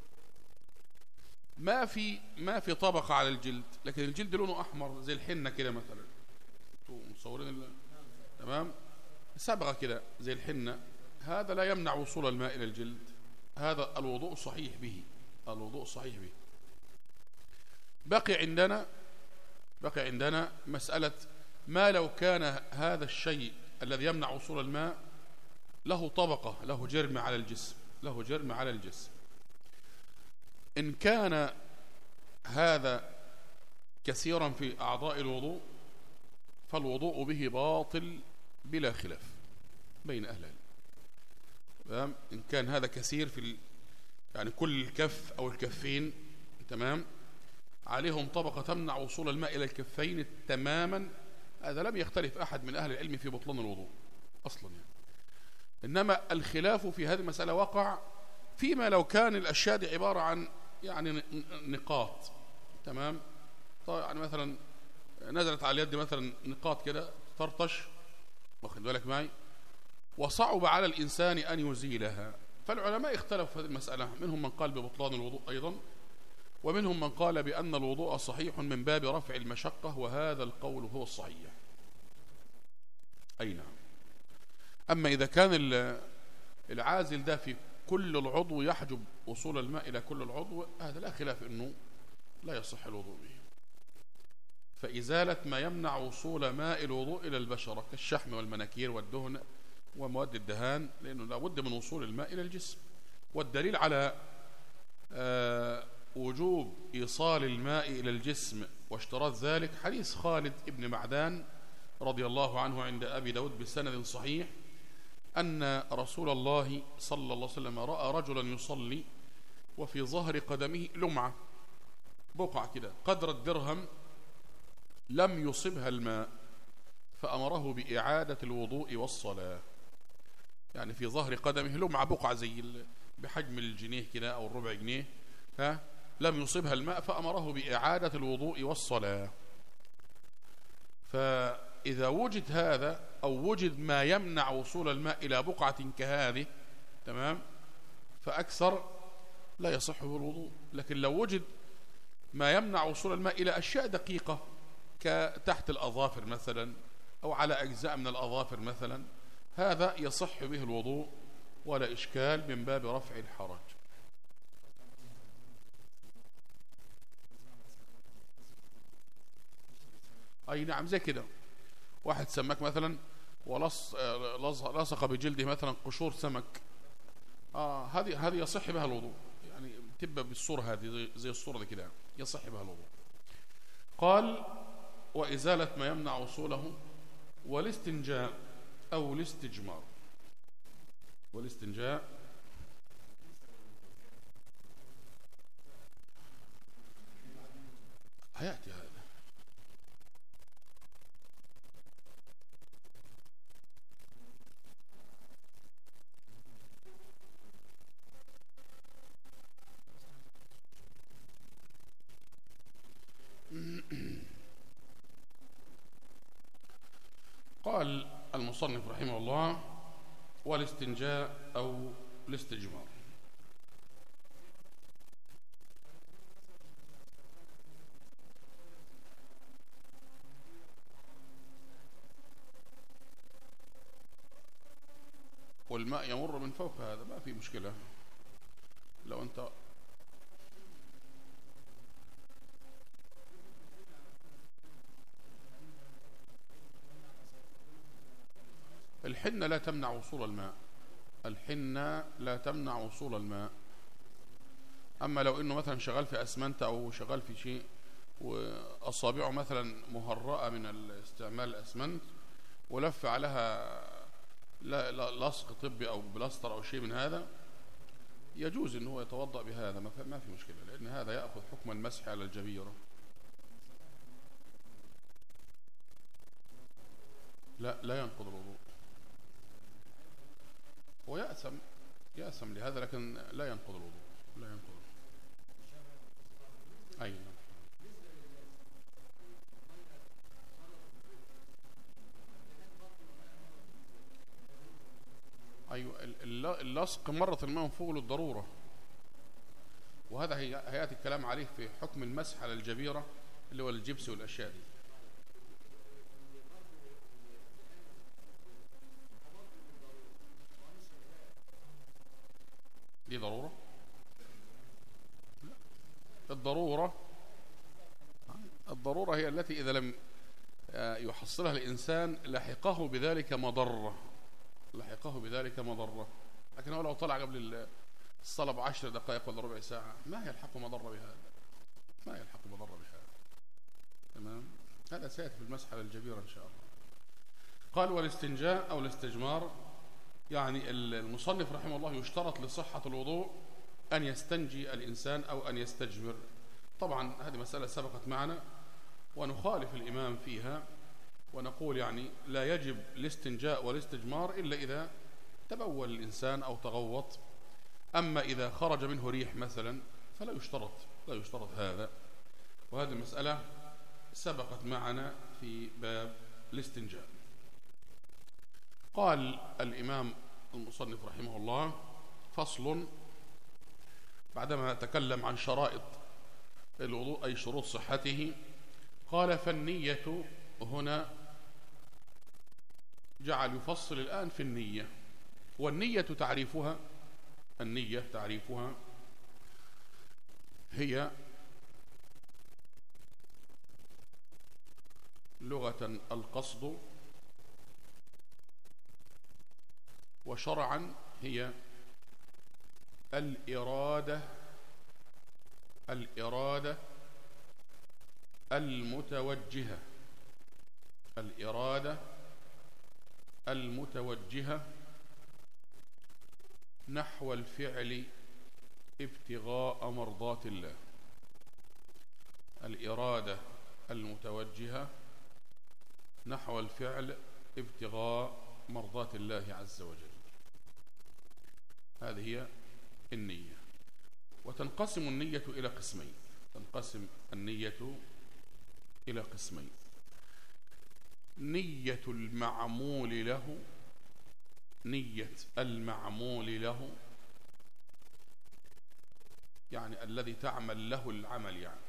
ما في طبقه على الجلد، لكن الجلد لونه احمر زي الحنه كده مثلا، انتوا متصورين تمام، صبغه كده زي الحنه، هذا لا يمنع وصول الماء الى الجلد، هذا الوضوء صحيح به، الوضوء صحيح به. بقي عندنا مساله ما لو كان هذا الشيء الذي يمنع وصول الماء له طبقه، له جرم على الجسم، له جرم على الجسم. إن كان هذا كثيرا في أعضاء الوضوء فالوضوء به باطل بلا خلاف بين أهل العلم. إن كان هذا كثير في يعني كل الكف أو الكفين، تمام، عليهم طبقة تمنع وصول الماء إلى الكفين تماما، هذا لم يختلف أحد من أهل العلم في بطلان الوضوء أصلا يعني. إنما الخلاف في هذه المسألة وقع فيما لو كان الأشياء دي عبارة عن يعني نقاط، تمام. طيب يعني مثلا نزلت على اليد مثلا نقاط كده تطرطش، واخد بالك معي، وصعب على الإنسان أن يزيلها. فالعلماء اختلفوا في هذه المسألة، منهم من قال ببطلان الوضوء أيضا، ومنهم من قال بأن الوضوء صحيح من باب رفع المشقة، وهذا القول هو الصحيح. أي نعم. أما إذا كان العازل ده في كل العضو يحجب وصول الماء إلى كل العضو، هذا لا خلاف أنه لا يصح الوضوء به. فإزالة ما يمنع وصول ماء الوضوء إلى البشرة كالشحم والمناكير والدهن ومواد الدهان، لأنه لا بد من وصول الماء إلى الجسم. والدليل على وجوب إيصال الماء إلى الجسم واشتراط ذلك حديث خالد بن معدان رضي الله عنه عند أبي داود بسند صحيح، أن رسول الله صلى الله عليه وسلم رأى رجلا يصلي وفي ظهر قدمه لمعة، بقعة كده قدر الدرهم، لم يصبها الماء فأمره بإعادة الوضوء والصلاة. يعني في ظهر قدمه لمعة، بقعة زي بحجم الجنيه كده أو الربع جنيه، لم يصبها الماء فأمره بإعادة الوضوء والصلاة. فإذا وجد هذا أو وجد ما يمنع وصول الماء إلى بقعة كهذه، تمام، فأكثر لا يصح الوضوء. لكن لو وجد ما يمنع وصول الماء إلى أشياء دقيقة كتحت الأظافر مثلا أو على أجزاء من الأظافر مثلا، هذا يصح به الوضوء ولا إشكال من باب رفع الحرج. أي نعم، زي كده واحد سمك مثلا ولصق بجلده مثلا قشور سمك، هذه يصح بها الوضوء، يعني تبقى بالصورة هذه زي الصورة دي كده، يصح بها الوضوء. قال وإزالة ما يمنع وصوله والاستنجاء أو الاستجمار. والاستنجاء هيأتي هذا. قال المصنف رحمه الله والاستنجاء أو الاستجمار. والماء يمر من فوق هذا ما في مشكلة. لو أنت الحنة لا تمنع وصول الماء، الحنة لا تمنع وصول الماء. أما لو إنه مثلا شغال في أسمنت أو شغال في شيء وأصابعه مثلا مهرأة من استعمال الأسمنت ولف عليها لصق طبي أو بلاستر أو شيء من هذا، يجوز إنه يتوضأ بهذا، ما في مشكلة، لأن هذا يأخذ حكم المسح على الجبيرة. لا ينقض الوضوء، ويأثم لهذا، لكن لا ينقض الوضوء، لا ينقض. أي نعم. أيوة، اللصق مرة الماء من فوق للضرورة، وهذا هيأتي الكلام عليه في حكم المسح على الجبيرة اللي هو الجبس والأشياء دي ضرورة. الضرورة هي التي إذا لم يحصلها الإنسان لحقه بذلك مضرة، لكن هو لو طلع قبل الصلاة ب10 دقائق ولا ربع ساعة ما يلحق مضرة بهذا، تمام. هذا سيأتي في المسح على الجبيرة إن شاء الله. قال والاستنجاء أو الاستجمار، يعني المصنف رحمه الله يشترط لصحة الوضوء أن يستنجي الإنسان أو أن يستجمر. طبعا هذه مسألة سبقت معنا ونخالف الإمام فيها ونقول يعني لا يجب الاستنجاء والاستجمار إلا إذا تبول الإنسان أو تغوط. أما إذا خرج منه ريح مثلا فلا يشترط هذا، وهذه المسألة سبقت معنا في باب الاستنجاء. قال الإمام المصنف رحمه الله فصل، بعدما تكلم عن شرائط الوضوء أي شروط صحته، قال فالنية هنا جعل يفصل الآن في النية. والنية تعريفها هي لغة القصد، وشرعا هي الإرادة المتوجهة نحو الفعل ابتغاء مرضات الله، الإرادة المتوجهة نحو الفعل ابتغاء مرضات الله عز وجل، هذه هي النية. وتنقسم النية إلى قسمين، تنقسم النية إلى قسمين: نية المعمول له، نية المعمول له يعني الذي تعمل له العمل يعني،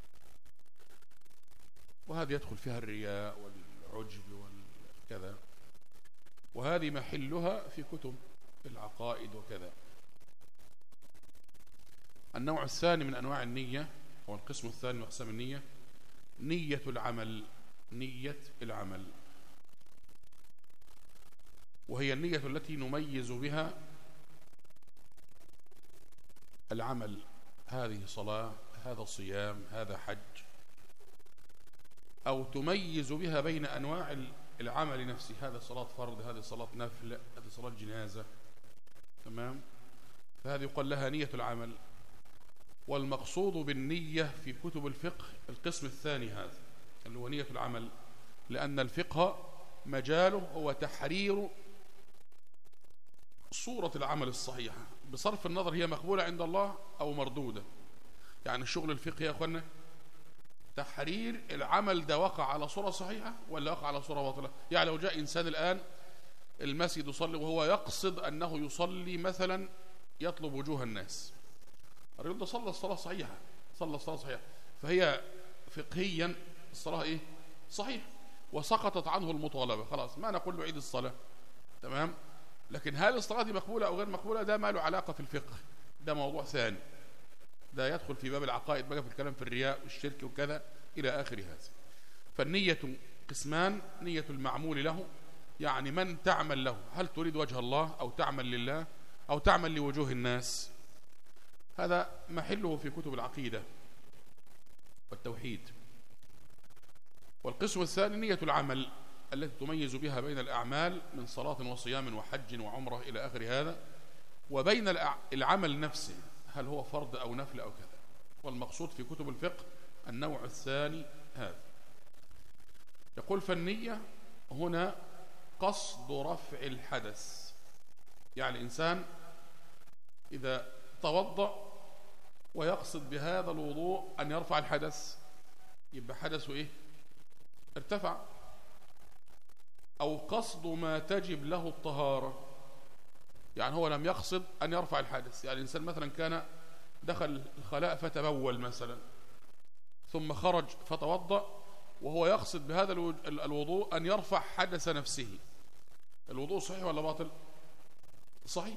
وهذه يدخل فيها الرياء والعجب والكذا، وهذه محلها في كتب العقائد وكذا. النوع الثاني من أنواع النية هو القسم الثاني من أقسام النية، نية العمل، نية العمل، وهي النية التي نميز بها العمل، هذه صلاة، هذا صيام، هذا حج، أو تميز بها بين أنواع العمل نفسه، هذا صلاة فرض، هذه صلاة نفل، هذه صلاة جنازة، تمام؟ فهذه يقال لها نية العمل. والمقصود بالنية في كتب الفقه القسم الثاني هذا اللي هو نية العمل، لأن الفقه مجاله هو تحرير صورة العمل الصحيحة بصرف النظر هي مقبولة عند الله أو مردودة. يعني الشغل الفقهي يا أخوانا تحرير العمل ده وقع على صورة صحيحة ولا وقع على صورة باطلة. يعني لو جاء إنسان الآن المسجد يصلي وهو يقصد أنه يصلي مثلا يطلب وجوه الناس، الرجل ده صلى الصلاة صحيحة، صلى الصلاة صحيحة، فهي فقهيا الصلاة إيه؟ صحيح، وسقطت عنه المطالبة، خلاص ما نقول له عيد الصلاة، تمام؟ لكن هل الصلاة دي مقبولة أو غير مقبولة ده ما له علاقة في الفقه، ده موضوع ثاني، ده يدخل في باب العقائد بقى، في الكلام في الرياء والشرك وكذا إلى آخر هذا. فالنية قسمان: نية المعمول له يعني من تعمل له، هل تريد وجه الله أو تعمل لله أو تعمل لوجوه الناس، هذا محله في كتب العقيدة والتوحيد. والقسم الثاني نية العمل التي تميز بها بين الأعمال من صلاة وصيام وحج وعمرة إلى آخر هذا، وبين العمل نفسه هل هو فرض أو نفل أو كذا. والمقصود في كتب الفقه النوع الثاني هذا. يقول: فالنية هنا قصد رفع الحدث، يعني الإنسان إذا توضأ ويقصد بهذا الوضوء أن يرفع الحدث يبقى حدثه إيه؟ ارتفع. أو قصد ما تجب له الطهارة، يعني هو لم يقصد أن يرفع الحدث، يعني الإنسان مثلا كان دخل الخلاء فتبول مثلا ثم خرج فتوضأ وهو يقصد بهذا الوضوء أن يرفع حدث نفسه، الوضوء صحيح ولا باطل؟ صحيح.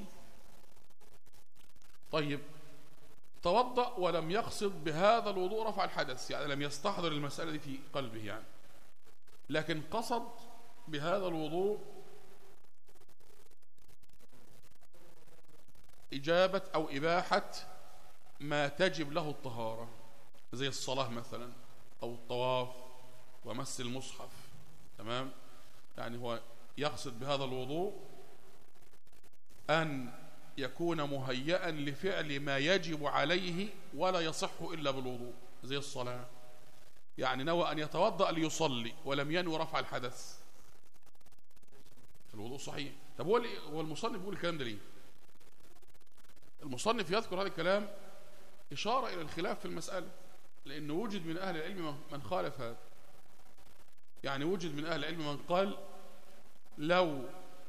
طيب توضأ ولم يقصد بهذا الوضوء رفع الحدث، يعني لم يستحضر المسألة دي في قلبه يعني، لكن قصد بهذا الوضوء إجابة أو إباحة ما تجب له الطهارة زي الصلاة مثلا أو الطواف ومس المصحف، تمام؟ يعني هو يقصد بهذا الوضوء أن يكون مهيئا لفعل ما يجب عليه ولا يصح إلا بالوضوء زي الصلاة، يعني نوى أن يتوضأ ليصلي ولم ينوي رفع الحدث، الوضوء صحيح. طب هو المصنف بيقول الكلام ده ليه؟ المصنف يذكر هذا الكلام إشارة إلى الخلاف في المسألة، لأنه وجد من أهل العلم من خالف هذا، يعني وجد من أهل العلم من قال لو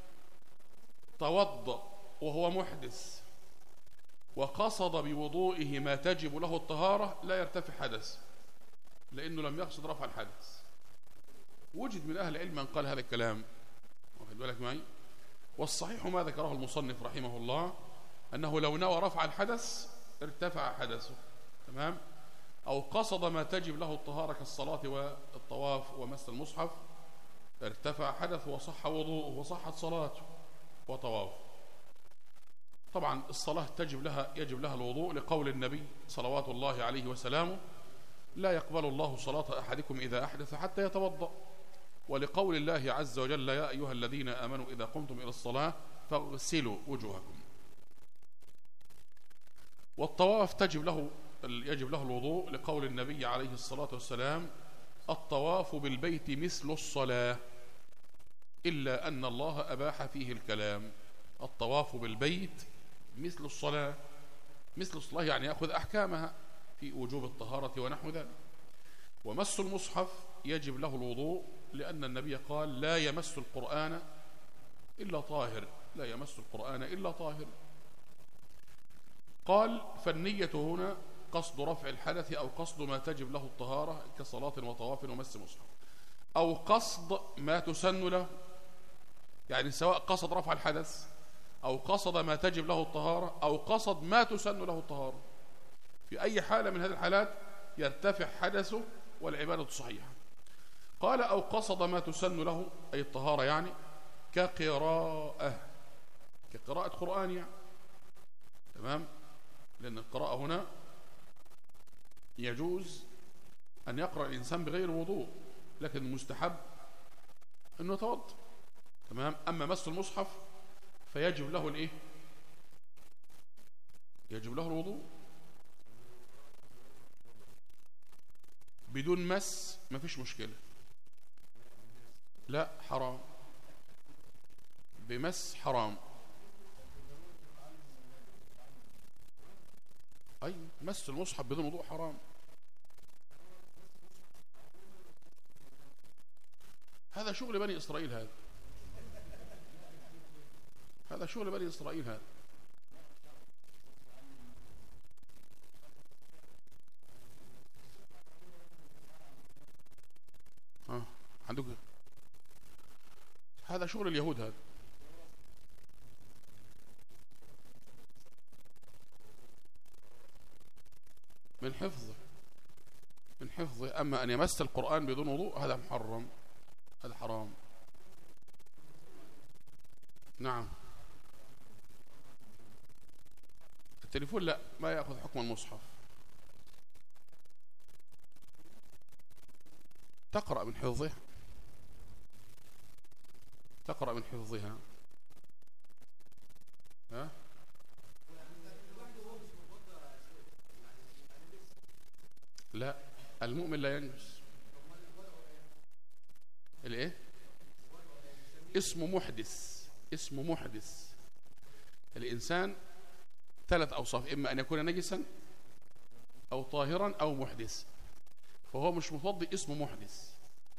توضأ وهو محدث وقصد بوضوئه ما تجب له الطهارة لا يرتفع حدث لأنه لم يقصد رفع الحدث. وجد من أهل العلم من قال هذا الكلام، واخد بالك معي؟ والصحيح ما ذكره المصنف رحمه الله أنه لو نوى رفع الحدث ارتفع حدثه، تمام؟ أو قصد ما تجب له الطهارة كالصلاة والطواف ومس المصحف ارتفع حدثه وصح وضوءه وصحت صلاته وطوافه. طبعا الصلاة يجب لها الوضوء لقول النبي صلوات الله عليه وسلامه: لا يقبل الله صلاة أحدكم إذا أحدث حتى يتوضأ، ولقول الله عز وجل: يا أيها الذين آمنوا إذا قمتم إلى الصلاة فاغسلوا وجوهكم. والطواف يجب له الوضوء لقول النبي عليه الصلاة والسلام: الطواف بالبيت مثل الصلاة إلا أن الله أباح فيه الكلام. الطواف بالبيت مثل الصلاة، مثل الصلاة يعني يأخذ أحكامها في وجوب الطهارة ونحو ذلك. ومس المصحف يجب له الوضوء لأن النبي قال: لا يمس القرآن إلا طاهر، لا يمس القرآن إلا طاهر. قال: فالنية هنا قصد رفع الحدث أو قصد ما تجب له الطهارة كصلاة وطواف ومس مصحف، أو قصد ما تسن له، يعني سواء قصد رفع الحدث أو قصد ما تجب له الطهارة أو قصد ما تسن له الطهارة، في أي حالة من هذه الحالات يرتفع حدثه والعبادة صحيحة. قال: أو قصد ما تسن له أي الطهارة، يعني كقراءة قرآن يعني. تمام؟ لأن القراءة هنا يجوز أن يقرأ الإنسان بغير وضوء، لكن المستحب أنه يتوضأ. تمام؟ أما مس المصحف فيجب له الإيه؟ يجب له الوضوء. بدون مس ما فيش مشكلة، لا حرام، بمس حرام. أي مس المصحف بدون وضوء حرام. هذا شغل بني إسرائيل، هذا شغل بني إسرائيل هذا. عندك هذا شغل اليهود هذا. من حفظه. أما أن يمس القرآن بدون وضوء هذا محرم، هذا حرام. نعم. التليفون لا، ما يأخذ حكم المصحف. تقرأ من حفظه، تقرأ من حفظها. ها؟ لا، المؤمن لا ينجس. الايه؟ اسمه محدث. الإنسان 3 أوصاف: إما أن يكون نجسا أو طاهرا أو محدث، فهو مش متوضئ، اسمه محدث.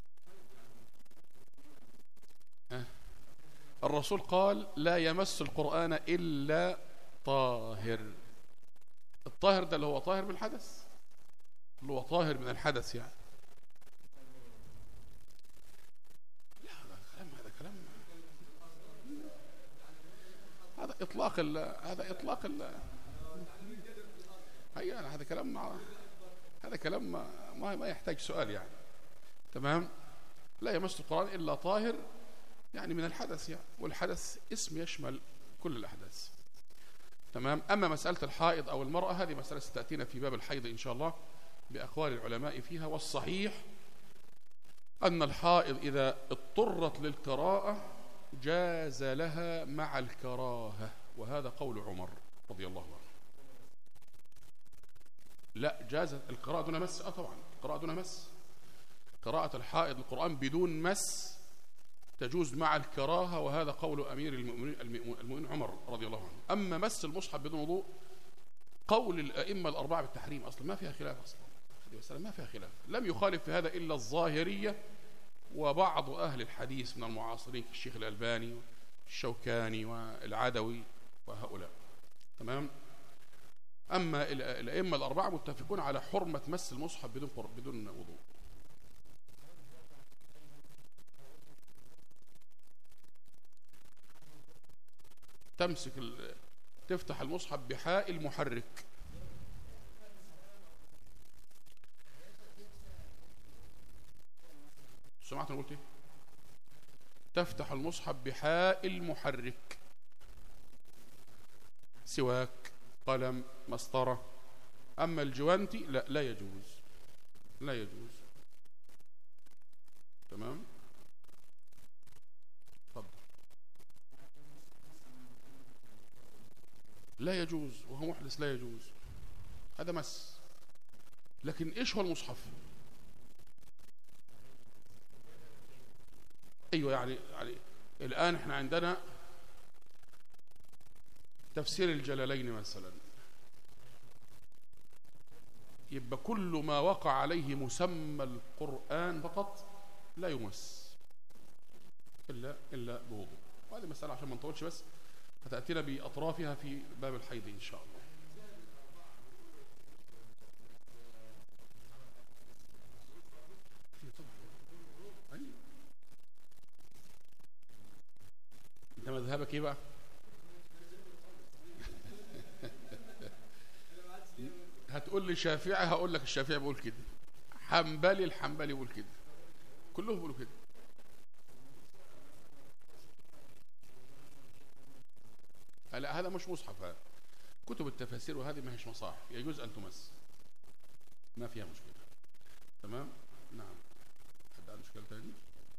الرسول قال: لا يمس القرآن إلا طاهر. الطاهر ده اللي هو طاهر بالحدث، اللي هو طاهر من الحدث يعني. لا، هذا كلام هذا إطلاق هذا كلام ما يحتاج سؤال يعني. تمام؟ لا يمس القرآن إلا طاهر يعني من الحدث يعني، والحدث اسم يشمل كل الأحداث. تمام؟ أما مسألة الحائض أو المرأة هذه مسألة ستأتينا في باب الحيض إن شاء الله بأقوال العلماء فيها. والصحيح أن الحائض إذا اضطرت للقراءة جاز لها مع الكراهة، وهذا قول عمر رضي الله عنه. لا، جاز القراءة دون مس. طبعا القراءة دون مس، قراءة الحائض القرآن بدون مس تجوز مع الكراهة، وهذا قول أمير المؤمنين عمر رضي الله عنه. أما مس المصحف بدون وضوء قول الأئمة الأربعة بالتحريم، أصلا ما فيها خلاف، أصلا ما فيها خلاف. لم يخالف في هذا إلا الظاهرية وبعض أهل الحديث من المعاصرين كالشيخ الألباني والشوكاني والعدوي وهؤلاء. تمام؟ أما الأئمة الأربعة متفقون على حرمة مس المصحف بدون وضوء. تفتح المصحف بحاء المحرك. سمعت أنا قلت إيه؟ تفتح المصحف بحاء المحرك، سواك، قلم، مسطرة. أما الجوانتي لا يجوز. تمام؟ تفضل. لا يجوز، وهو محدث لا يجوز. هذا مس. لكن ايش هو المصحف؟ ايوه، يعني الان احنا عندنا تفسير الجلالين مثلا، يبقى كل ما وقع عليه مسمى القرآن فقط لا يمس إلا بوضوء. وهذه مسألة عشان ما نطولش بس هتأتينا بأطرافها في باب الحيض إن شاء الله. أنت مذهبك إيه بقى؟ هتقول لي شافعي، هقول لك الشافعي بيقول كده، حنبلي الحنبلي بيقول كده، كلهم بيقولوا كده. لا هذا مش مصحف، هذا كتب التفاسير، وهذه ما هيش مصاحف، يجوز أن تمس، ما فيها مشكلة. تمام؟ نعم. حد عنده مشكلة تاني؟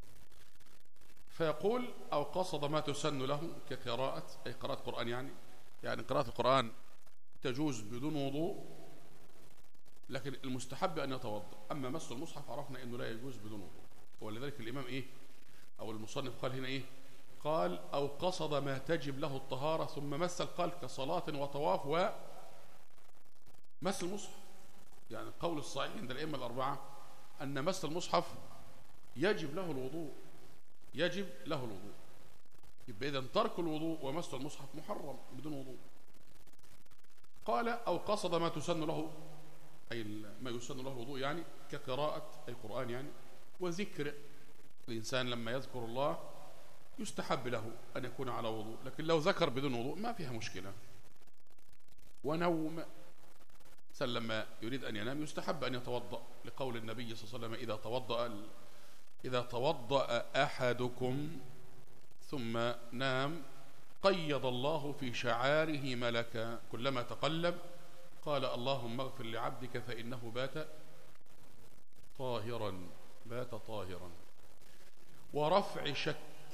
فيقول أو قصد ما تسن له كقراءة، أي قراءة قرآن، يعني قراءة القرآن تجوز بدون وضوء، لكن المستحب أن يتوضأ. أما مس المصحف عرفنا أنه لا يجوز بدون وضوء، ولذلك الإمام إيه أو المصنف قال هنا إيه؟ قال أو قصد ما تجب له الطهارة ثم مس، قال كصلاة وطواف ومس المصحف. يعني القول الصحيح عند الأئمة الأربعة أن مس المصحف يجب له الوضوء، يجب له الوضوء. يبقى إذن ترك الوضوء ومس المصحف محرم بدون وضوء. قال أو قصد ما تسن له، أي ما يسن له الوضوء، يعني كقراءة القرآن وذكر. الإنسان لما يذكر الله يستحب له أن يكون على وضوء، لكن لو ذكر بدون وضوء ما فيها مشكلة. ونوم، لما يريد أن ينام يستحب أن يتوضأ، لقول النبي صلى الله عليه وسلم إذا توضأ أحدكم ثم نام قيض الله في شعاره ملكا كلما تقلب قال اللهم اغفر لعبدك فإنه بات طاهرا. ورفع شك،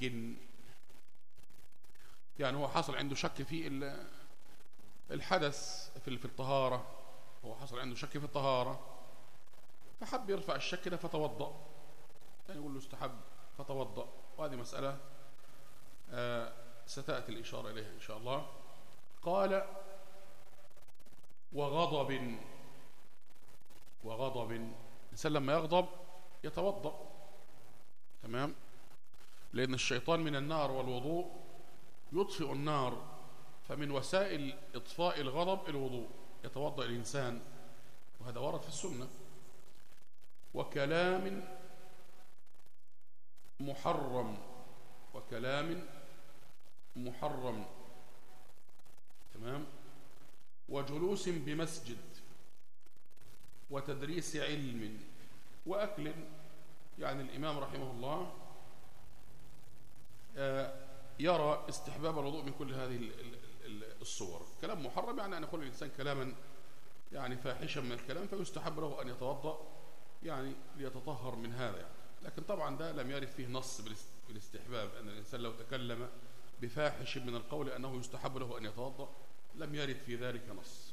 يعني هو حصل عنده شك في الحدث في الطهارة، هو حصل عنده شك في الطهارة فحب يرفع الشك ده فتوضأ، يعني يقول له استحب فتوضأ. وهذه مسألة ستأتي الإشارة إليها إن شاء الله. قال وغضب، الإنسان لما يغضب يتوضأ. تمام؟ لأن الشيطان من النار والوضوء يطفئ النار، فمن وسائل إطفاء الغضب الوضوء، يتوضأ الإنسان، وهذا ورد في السنة. وكلام محرم، تمام؟ وجلوس بمسجد، وتدريس علم، وأكل. يعني الإمام رحمه الله يرى استحباب الوضوء من كل هذه الصور. كلام محرم يعني أن يقول الإنسان كلاما يعني فاحشا من الكلام، فيستحب له أن يتوضأ يعني ليتطهر من هذا يعني. لكن طبعا ده لم يرد فيه نص بالاستحباب، أن الإنسان لو تكلم بفاحش من القول أنه يستحب له أن يتوضأ، لم يرد في ذلك نص.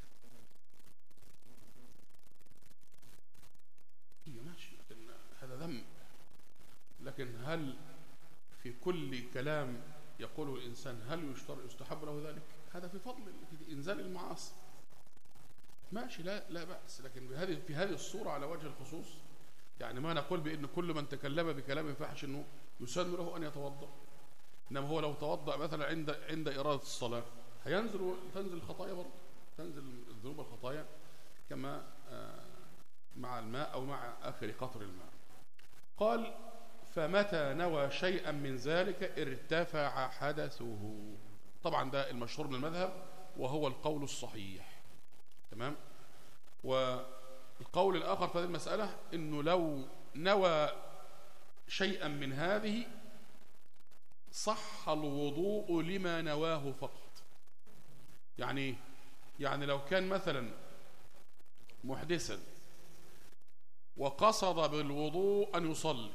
ماشي، لكن هذا ذم. لكن هل في كل كلام يقوله الإنسان هل يستحب له ذلك؟ هذا في فضل في إنزال المعاصي، ماشي، لا بأس. لكن في هذه الصورة على وجه الخصوص، يعني ما نقول بأن كل من تكلم بكلام فاحش أنه يسن له أن يتوضأ. إنما هو لو توضأ مثلا عند إرادة الصلاة تنزل الخطايا برضه، تنزل الذنوب الخطايا كما مع الماء أو مع آخر قطر الماء. قال فمتى نوى شيئا من ذلك ارتفع حدثه. طبعا ده المشهور من المذهب وهو القول الصحيح. تمام؟ والقول الآخر في هذه المسألة إنه لو نوى شيئا من هذه صح الوضوء لما نواه فقط. يعني لو كان مثلا محدثا وقصد بالوضوء أن يصلي،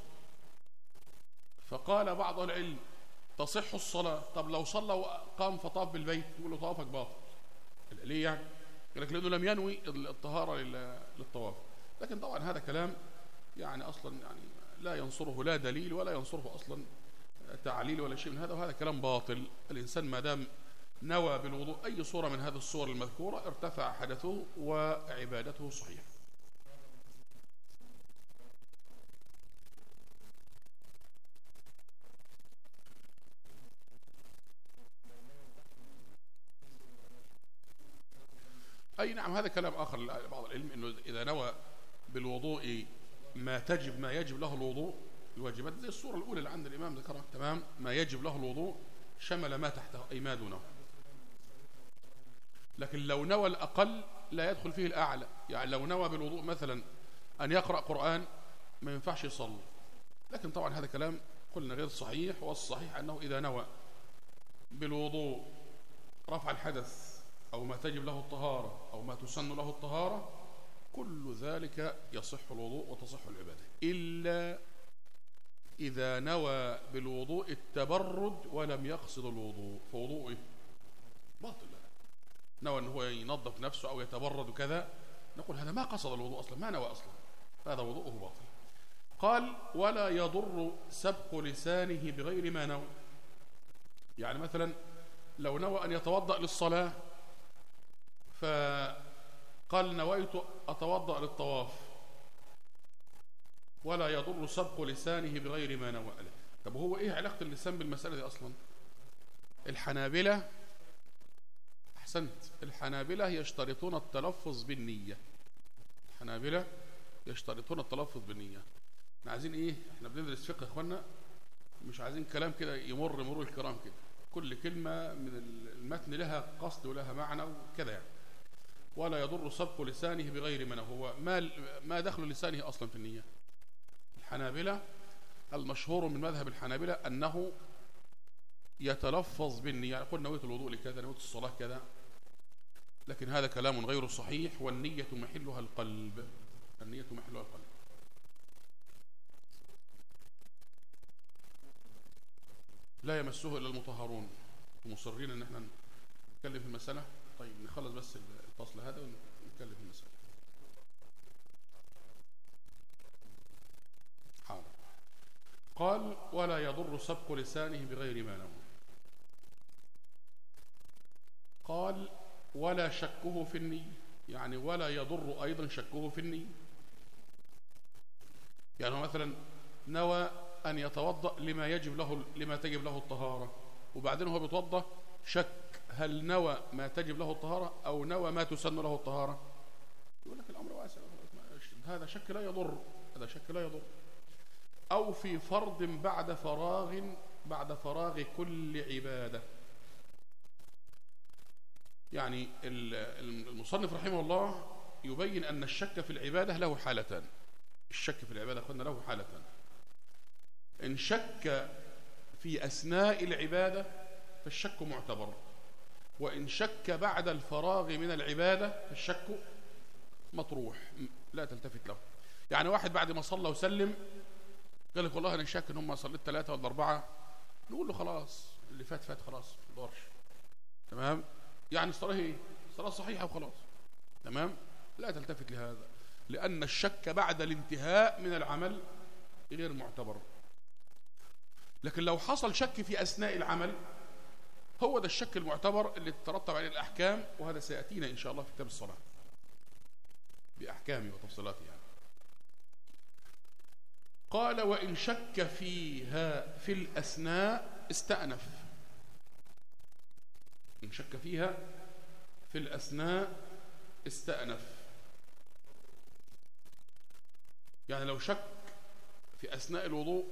فقال بعض العلم تصح الصلاة. طب لو صلى وقام فطاف بالبيت، يقول له طوافك باطل. ليه يعني؟ لكن لأنه لم ينوي الطهارة للطواف. لكن طبعا هذا كلام يعني أصلا يعني لا ينصره لا دليل ولا ينصره أصلا تعليل ولا شيء من هذا، وهذا كلام باطل. الإنسان ما دام نوى بالوضوء أي صورة من هذه الصور المذكورة ارتفع حدثه وعبادته صحيحة. أي نعم، هذا كلام آخر لبعض العلم، أنه إذا نوى بالوضوء ما يجب له الوضوء، الواجبات زي الصورة الأولى اللي عند الإمام ذكرها، تمام، ما يجب له الوضوء شمل ما تحته أي ما دونه. لكن لو نوى الأقل لا يدخل فيه الأعلى. يعني لو نوى بالوضوء مثلا أن يقرأ قرآن ما ينفعش يصلي. لكن طبعا هذا كلام قلنا غير صحيح، والصحيح أنه إذا نوى بالوضوء رفع الحدث أو ما تجب له الطهارة أو ما تسن له الطهارة، كل ذلك يصح الوضوء وتصح العبادة، إلا إذا نوى بالوضوء التبرد ولم يقصد الوضوء، فوضوءه باطل. نوى أنه هو ينظف نفسه أو يتبرد وكذا، نقول هذا ما قصد الوضوء أصلا، ما نوى أصلا، هذا وضوءه باطل. قال ولا يضر سبق لسانه بغير ما نوى. يعني مثلا لو نوى أن يتوضأ للصلاة فقال نويت أتوضأ للطواف، ولا يضر سبق لسانه بغير ما نوى. طب هو إيه علاقة اللسان بالمسألة دي أصلا؟ الحنابلة، أحسنت، الحنابلة يشترطون التلفظ بالنية. الحنابلة يشترطون التلفظ بالنية. احنا عايزين إيه؟ احنا بندرس فقه يا إخوانا، مش عايزين كلام كده يمر مرور الكرام كده، كل كلمة من المتن لها قصد ولها معنى وكذا يعني. ولا يضر سبق لسانه بغير من هو ما دخل لسانه أصلا في النية. الحنابلة المشهور من مذهب الحنابلة أنه يتلفظ بالنية، يقول نويت الوضوء لكذا، نويت الصلاة كذا، لكن هذا كلام غير صحيح، والنية محلها القلب، النية محلها القلب. لا يمسه إلا المطهرون. ومصرين أن احنا نتكلم في المسألة. طيب نخلص بس الفصل هذا ونتكلم في المسألة. حاضر. قال ولا يضر سبق لسانه بغير ما نوى. قال ولا شكه في النية، يعني ولا يضر أيضا شكه في النية. يعني مثلا نوى أن يتوضأ لما تجب له الطهارة، وبعدين هو بيتوضأ شك هل نوى ما تجب له الطهارة أو نوى ما تسن له الطهارة، يقول لك الأمر واسع، هذا شك لا يضر، هذا شك لا يضر. أو في فرض بعد فراغ كل عبادة. يعني المصنف رحمه الله يبين أن الشك في العبادة له حالتان. الشك في العبادة قلنا له حالتان: إن شك في أثناء العبادة فالشك معتبر، وإن شك بعد الفراغ من العبادة فالشك مطروح لا تلتفت له. يعني واحد بعد ما صلى وسلم قال لك والله أنا شاك إن هم صليت 3 ولا 4، نقول له خلاص اللي فات خلاص ما تدورش، تمام؟ يعني الصلاة ايه؟ الصلاة صحيحة وخلاص، تمام؟ لا تلتفت لهذا، لأن الشك بعد الانتهاء من العمل غير معتبر. لكن لو حصل شك في أثناء العمل هو ده الشك المعتبر اللي تترتب عليه الأحكام، وهذا سيأتينا إن شاء الله في كتاب الصلاة بأحكامه وتفصيلاته يعني. قال وإن شك فيها في الأثناء استأنف. إن شك فيها في الأثناء استأنف، يعني لو شك في أثناء الوضوء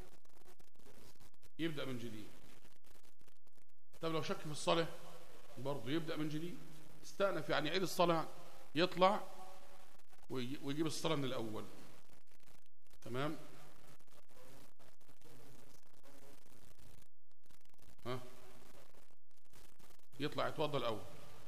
يبدأ من جديد. طب لو شك في الصلاة برضه يبدأ من جديد. استأنف يعني يعيد الصلاة، يطلع ويجيب الصلاة من الأول، تمام؟ ها، يطلع يتوضى الأول.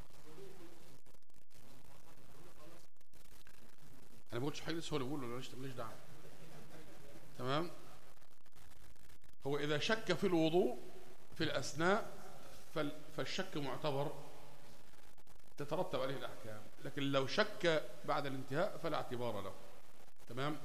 أنا ما بقولش حاجة، لسه هو اللي بيقول، ماليش دعوة، تمام؟ هو إذا شك في الوضوء في الأثناء فالشك معتبر، تترتب عليه الأحكام، لكن لو شك بعد الانتهاء فلا اعتبار له. تمام؟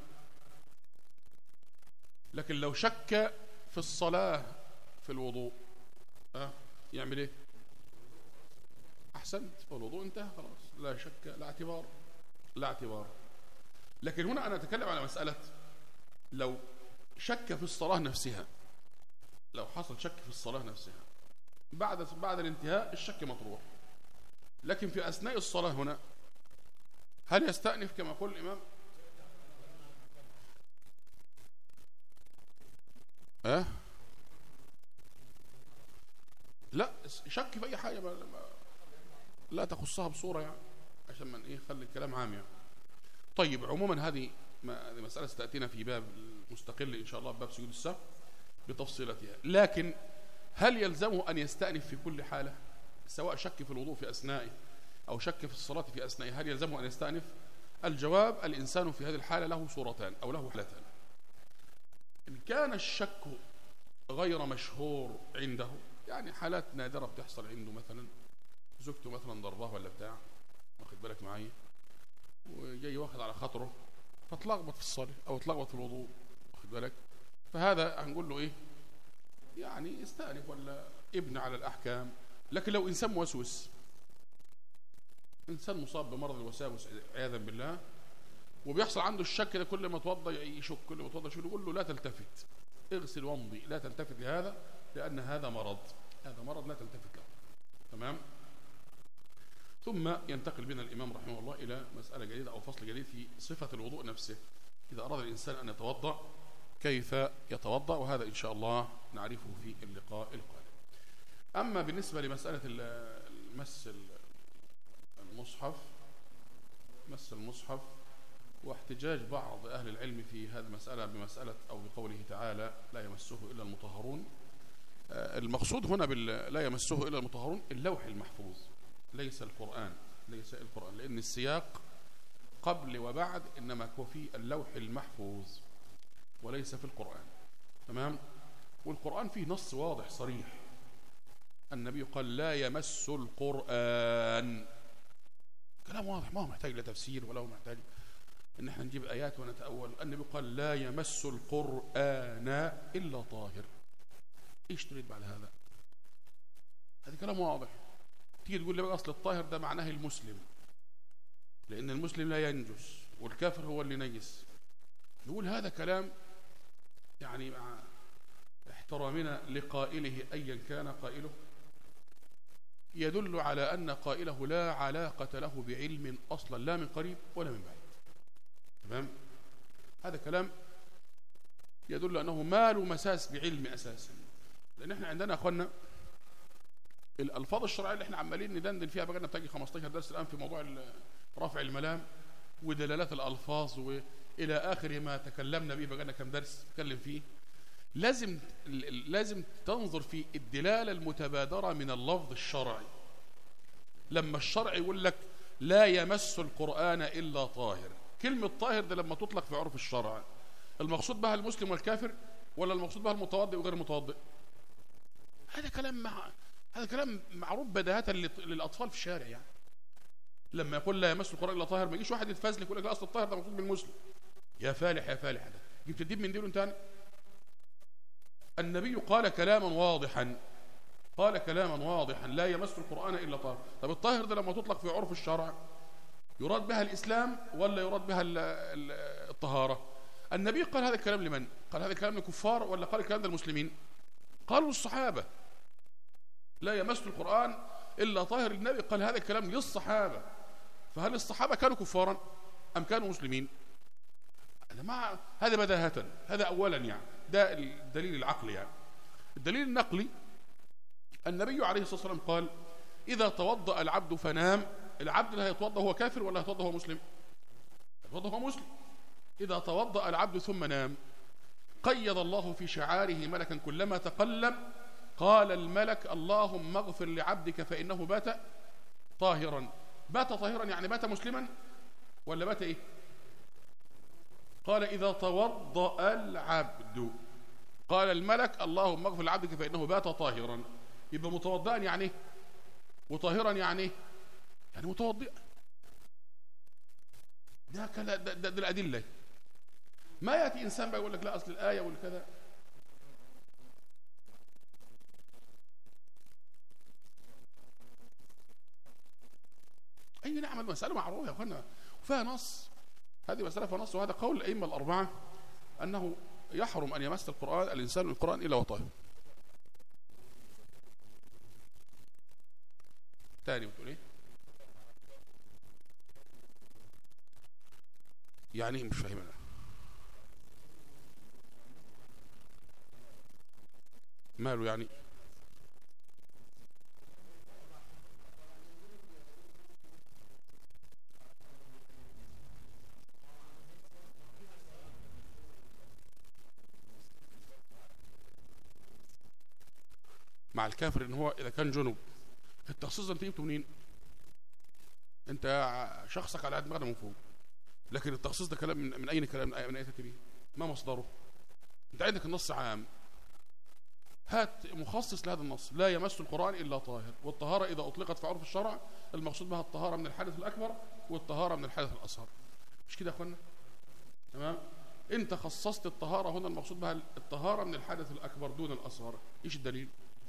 لكن لو شك في الصلاة في الوضوء يعمل ايه؟ أحسنت، الوضوء انتهى خلاص، لا شك لا اعتبار، لا اعتبار. لكن هنا أنا أتكلم على مسألة لو شك في الصلاة نفسها، لو حصل شك في الصلاة نفسها بعد الانتهاء الشك مطروح، لكن في أثناء الصلاة هنا هل يستأنف كما يقول الإمام؟ لا، شك في أي حاجة لا تخصها بصورة يعني، عشان من خلي الكلام عام يعني. طيب، عموما هذه مسألة ستأتينا في باب مستقل إن شاء الله، باب سجود السهو بتفصيلتها. لكن هل يلزمه أن يستأنف في كل حالة، سواء شك في الوضوء في أثنائه أو شك في الصلاة في أثنائه، هل يلزمه أن يستأنف؟ الجواب: الإنسان في هذه الحالة له صورتان أو له حالتان. إن كان الشك غير مشهور عنده، يعني حالات نادرة بتحصل عنده، مثلا زوجته مثلا ضرباه ولا بتاع، واخد بالك معايا، وجاي واخد على خاطره فتلخبط في الصلاة أو تلخبط في الوضوء، واخد بالك، فهذا هنقول له يعني استأنف ولا ابن على الأحكام. لكن لو إنسان موسوس، إنسان مصاب بمرض الوساوس عياذا بالله، وبيحصل عنده الشك ده، كل ما توضى يشك، كل ما توضى يشك، يقول له لا تلتفت، اغسل وامضي، لا تلتفت لهذا، لأن هذا مرض، هذا مرض لا تلتفت له. تمام؟ ثم ينتقل بنا الإمام رحمه الله إلى مسألة جديدة أو فصل جديد في صفة الوضوء نفسه، إذا أراد الإنسان أن يتوضأ كيف يتوضأ، وهذا إن شاء الله نعرفه في اللقاء القادم. أما بالنسبة لمسألة مس المصحف واحتجاج بعض أهل العلم في هذه المسألة بمسألة أو بقوله تعالى لا يمسه إلا المطهرون، المقصود هنا لا يمسه إلا المطهرون اللوح المحفوظ، ليس القرآن، لأن السياق قبل وبعد إنما هو في اللوح المحفوظ وليس في القرآن. تمام؟ والقرآن فيه نص واضح صريح، النبي قال لا يمس القرآن، كلام واضح، ما هو محتاج لتفسير ولا هو محتاج ان احنا نجيب آيات ونتأول. النبي قال لا يمس القرآن إلا طاهر. ايش تريد بعد هذا؟ هذا كلام واضح. تيجي تقول لي بقى اصل الطاهر ده معناه المسلم، لأن المسلم لا ينجس والكافر هو اللي نجس. نقول هذا كلام يعني مع احترامنا لقائله أيا كان قائله يدل على أن قائله لا علاقة له بعلم أصلا، لا من قريب ولا من بعيد. تمام؟ هذا كلام يدل أنه ما له مساس بعلم أساسا، لأن احنا عندنا أخوانا الألفاظ الشرعية اللي احنا عمالين ندندن فيها، بقى لنا بتاجي 15 درس الآن في موضوع رفع الملام ودلالات الألفاظ وإلى آخر ما تكلمنا به، بقى لنا كم درس نتكلم فيه. لازم تنظر في الدلالة المتبادرة من اللفظ الشرعي. لما الشرع يقول لك لا يمس القرآن إلا طاهر، كلمة طاهر ده لما تطلق في عرف الشرع المقصود بها المسلم والكافر، ولا المقصود بها المتوضئ وغير المتوضئ؟ هذا كلام معروف بداهة للأطفال في الشارع. يعني لما يقول لا يمس القرآن إلا طاهر، ما يجيش واحد يتفزلك يقول لك لا أصل الطاهر ده مقصود بالمسلم. يا فالح يا فالح، ده جبت تديب من ديله تاني. النبي قال كلاما واضحا لا يمس القرآن إلا طاهر. طب الطاهر ده لما تطلق في عرف الشرع يراد بها الإسلام ولا يراد بها الطهارة؟ النبي قال هذا الكلام لمن؟ قال هذا الكلام للكفار ولا قال الكلام للمسلمين؟ قالوا الصحابة لا يمس القرآن إلا طاهر. النبي قال هذا الكلام للصحابة، فهل الصحابة كانوا كفارا أم كانوا مسلمين؟ هذا بداهة، هذا أولا يعني، ده الدليل العقلي. يعني الدليل النقلي، النبي عليه الصلاة والسلام قال إذا توضأ العبد فنام، العبد اللي هيتوضأ هو كافر ولا هيتوضأ هو مسلم؟ هيتوضأ هو مسلم. إذا توضأ العبد ثم نام قيض الله في شعاره ملكا كلما تقلب قال الملك اللهم اغفر لعبدك فإنه بات طاهرا. بات طاهرا يعني بات مسلما ولا بات إيه؟ قال إذا توضأ العبد قال الملك اللهم اغفر لعبدك فإنه بات طاهرا. يبقى متوضئا يعني ايه؟ وطاهرا يعني ايه؟ يعني متوضئة. ده الأدلة. ما يأتي إنسان بقى يقول لك لا أصل الآية والكذا. أي نعم، المسألة معروفة يا أخوانا وفيها نص، هذه مسألة فيها نص، وهذا قول الأئمة الأربعة أنه يحرم أن يمس الإنسان من القرآن إلا وطاهر. تاني بتقول إيه؟ يعني مش فاهم أنا. ماله يعني؟ مع الكافر ان هو اذا كان جنب. التخصيص ده انت جبته منين؟ انت شخصك على دماغنا من فوق، لكن التخصيص ده كلام من اين كلام من اين تاتي به؟ ما مصدره؟ انت عندك النص عام، هات مخصص لهذا النص: لا يمس القرآن الا طاهر. والطهاره اذا اطلقت في عرف الشرع المقصود بها الطهاره من الحدث الاكبر والطهاره من الحدث الاصغر. مش كده يا اخوانا؟ تمام. انت خصصت الطهاره هنا المقصود بها الطهاره من الحدث الاكبر دون الاصغر. ايش الدليل؟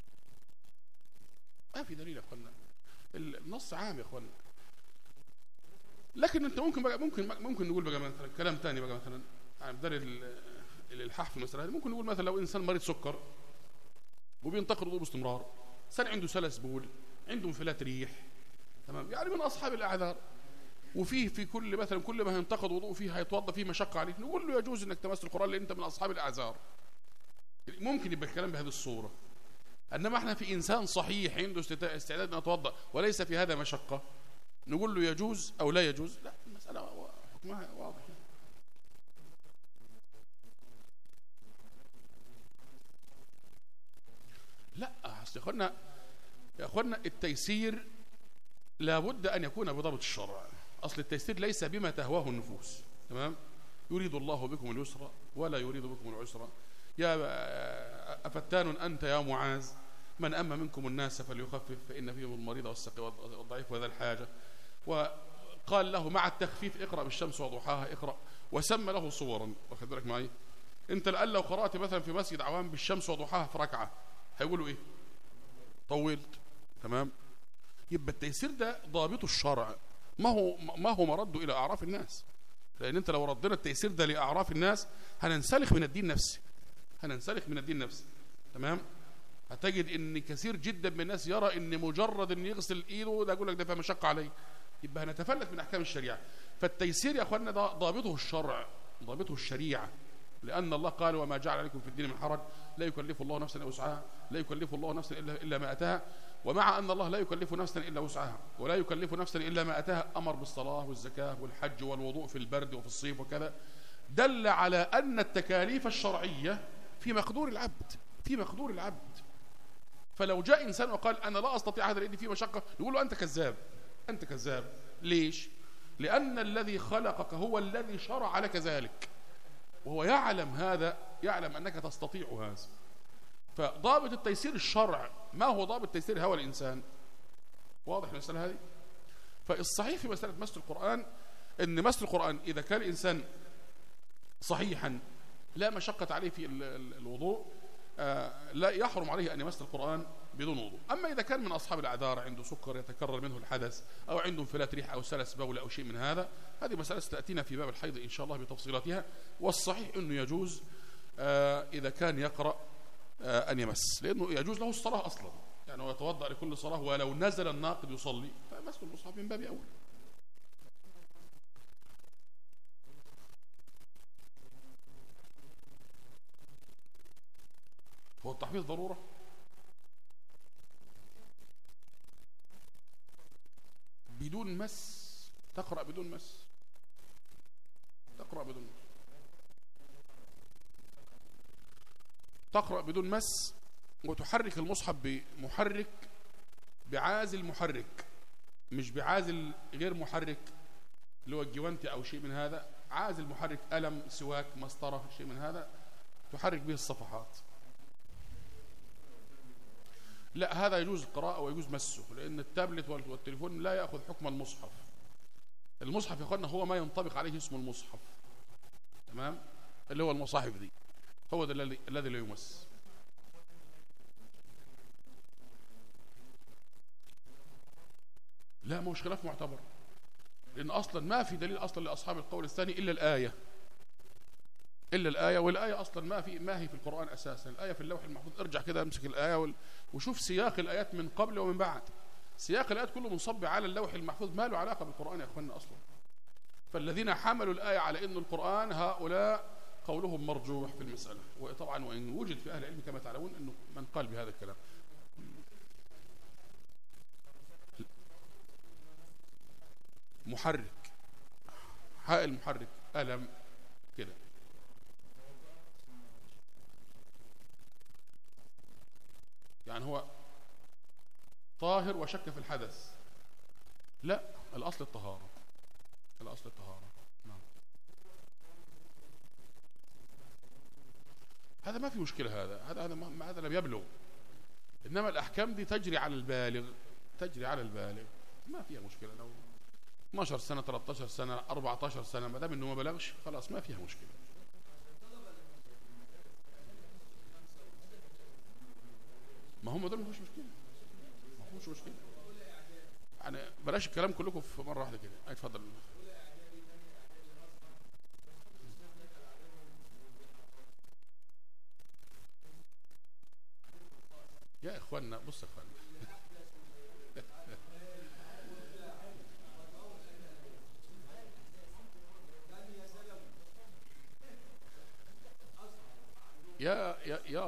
ما في دليل يا اخوانا، النص عام يا اخوانا. لكن انت ممكن نقول بقى مثلا كلام ثاني بقى، مثلا عن بدل الالحاح في المساله هذه، ممكن نقول مثلا لو انسان مريض سكر وبينتقد وضوء باستمرار، انسان عنده سلس بول، عنده انفلات ريح، تمام، يعني من اصحاب الاعذار، وفيه في كل مثلا كل ما ينتقد وضوء فيه هيتوضا فيه مشقه عليه، نقول له يجوز انك تمس القران لان انت من اصحاب الاعذار. ممكن يبقى الكلام بهذه الصوره. انما احنا في انسان صحيح عنده استعداد ان يتوضا وليس في هذا مشقه، نقول له يجوز او لا يجوز؟ لا، المساله حكمها واضح. لا يا اخوانا التيسير لابد ان يكون بضبط الشرع. اصل التيسير ليس بما تهواه النفوس، تمام؟ يريد الله بكم اليسر ولا يريد بكم العسر. يا أفتان أنت يا معاذ، من أما منكم الناس فليخفف فإن فيهم المريض والسقي والضعيف وذا الحاجة. وقال له مع التخفيف اقرأ بالشمس وضحاها اقرأ، وسمى له صورا. واخد بالك معي؟ انت الآن لو قرأت مثلا في مسجد عوام بالشمس وضحاها في ركعة هيقولوا ايه؟ طولت. تمام. يبقى التيسير ده ضابط الشرع، ما هو مرده إلى أعراف الناس. لأن انت لو ردنا التيسير ده لأعراف الناس هننسلخ من الدين نفسه. تمام. هتجد ان كثير جدا من الناس يرى ان مجرد ان يغسل ايده ده يقول لك ده فيها مشقه عليه، يبقى هنتفلت من احكام الشريعه. فالتيسير يا اخواننا ده ضابطه الشرع، ضابطه الشريعه، لان الله قال وما جعل عليكم في الدين من حرج، لا يكلف الله نفسا الا وسعها، لا يكلف الله نفسا الا ما اتاها. ومع ان الله لا يكلف نفسا الا وسعها ولا يكلف نفسا الا ما اتاها، امر بالصلاه والزكاه والحج والوضوء في البرد وفي الصيف وكذا، دل على ان التكاليف الشرعيه في مقدور العبد. فلو جاء إنسان وقال أنا لا أستطيع هذا لأن فيه مشقة، نقول له أنت كذاب. ليش؟ لأن الذي خلقك هو الذي شرع لك ذلك، وهو يعلم هذا، يعلم أنك تستطيع هذا. فضابط التيسير الشرع، ما هو ضابط التيسير هو الإنسان. واضح المسألة هذه؟ فالصحيح في مسألة مس القرآن أن مس القرآن إذا كان الإنسان صحيحا لا مشقة عليه في الوضوء، لا يحرم عليه أن يمس القرآن بدون وضوء. أما إذا كان من أصحاب الأعذار، عنده سكر يتكرر منه الحدث، أو عنده انفلات ريح أو سلس بول أو شيء من هذا، هذه مسألة ستأتينا في باب الحيض إن شاء الله بتفصيلاتها. والصحيح أنه يجوز إذا كان يقرأ أن يمس، لأنه يجوز له الصلاة أصلا، يعني هو يتوضأ لكل صلاة، ولو نزل الناقد يصلي فمس المصحف من باب أول. هو التحفيظ ضرورة؟ بدون مس تقرأ بدون مس، تقرأ بدون مس وتحرك المصحف بمحرك، بعازل محرك، مش بعازل غير محرك اللي هو الجوانتي أو شيء من هذا، عازل محرك، قلم، سواك، مسطرة، شيء من هذا تحرك به الصفحات. لا، هذا يجوز القراءة ويجوز مسه، لأن التابلت والتليفون لا يأخذ حكم المصحف. المصحف يا اخوانا هو ما ينطبق عليه اسم المصحف، تمام، اللي هو المصاحف دي، هو ده الذي لا يمس. لا، مش خلاف معتبر، لأن أصلا ما في دليل أصلا لأصحاب القول الثاني إلا الآية، والآية أصلا ما هي في القرآن أساسا. الآية في اللوح المحفوظ، ارجع كده امسك الآية وشوف سياق الآيات من قبل ومن بعد. سياق الآيات كله منصب على اللوح المحفوظ، ما له علاقة بالقرآن يا أخوانا أصلا. فالذين حملوا الآية على إن القرآن، هؤلاء قولهم مرجوح في المسألة. وطبعا وإن وجد في أهل العلم كما تعلمون أنه من قال بهذا الكلام. محرك، حائل محرك، ألم كده، يعني هو طاهر وشك في الحدث. لا، الأصل الطهارة، الأصل الطهارة. نعم، هذا ما في مشكلة، هذا لم يبلغ، إنما الأحكام دي تجري على البالغ، ما فيها مشكلة. لو 12 سنة 13 سنة 14 سنة ما دام إنه ما بلغش خلاص ما فيها مشكلة. ما هم دول ما فيش مشكلة، يعني بلاش الكلام كلكم في مرة واحدة كده. اتفضل. يا اخوانا، بص يا اخوانا يا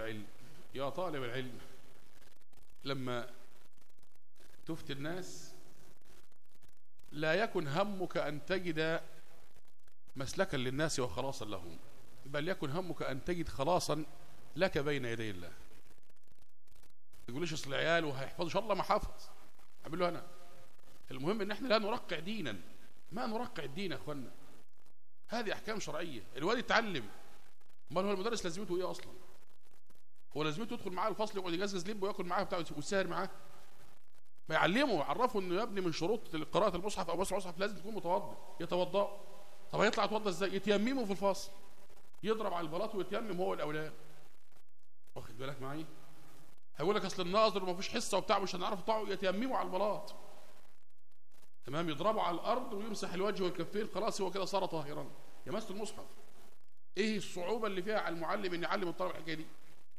طالب العلم، لما تفتي الناس لا يكن همك أن تجد مسلكا للناس وخلاصا لهم، بل يكن همك أن تجد خلاصا لك بين يدي الله. ما تقوليش اصل العيال وهيحفظوا، ان شاء الله ما حافظ، اعمل له انا. المهم ان احنا لا نرقع دينا، ما نرقع الدين يا اخوانا، هذه احكام شرعيه. الواد يتعلم، امال هو المدرس لازمته ايه اصلا؟ هو لازمته يدخل معاه الفصل يقعد يجزجز لب وياكل معاه بتاع ويسهر معاه؟ ما يعلمه ويعرفه انه يا ابني من شروط قراءه المصحف او مسح المصحف لازم تكون متوضئ. يتوضا. طب هيطلع يتوضا ازاي؟ يتيممه في الفصل، يضرب على البلاط ويتيمم هو الاولاد. واخد بالك معايا؟ هيقول لك اصل الناظر وما فيش حصه وبتاع مش هنعرف نطلعه، يتيمموا على البلاط، تمام، يضربوا على الارض ويمسح الوجه والكفين، خلاص هو كده صار طاهرا، يمس المصحف. ايه الصعوبه اللي فيها على المعلم ان يعلم الطالب الحكايه دي؟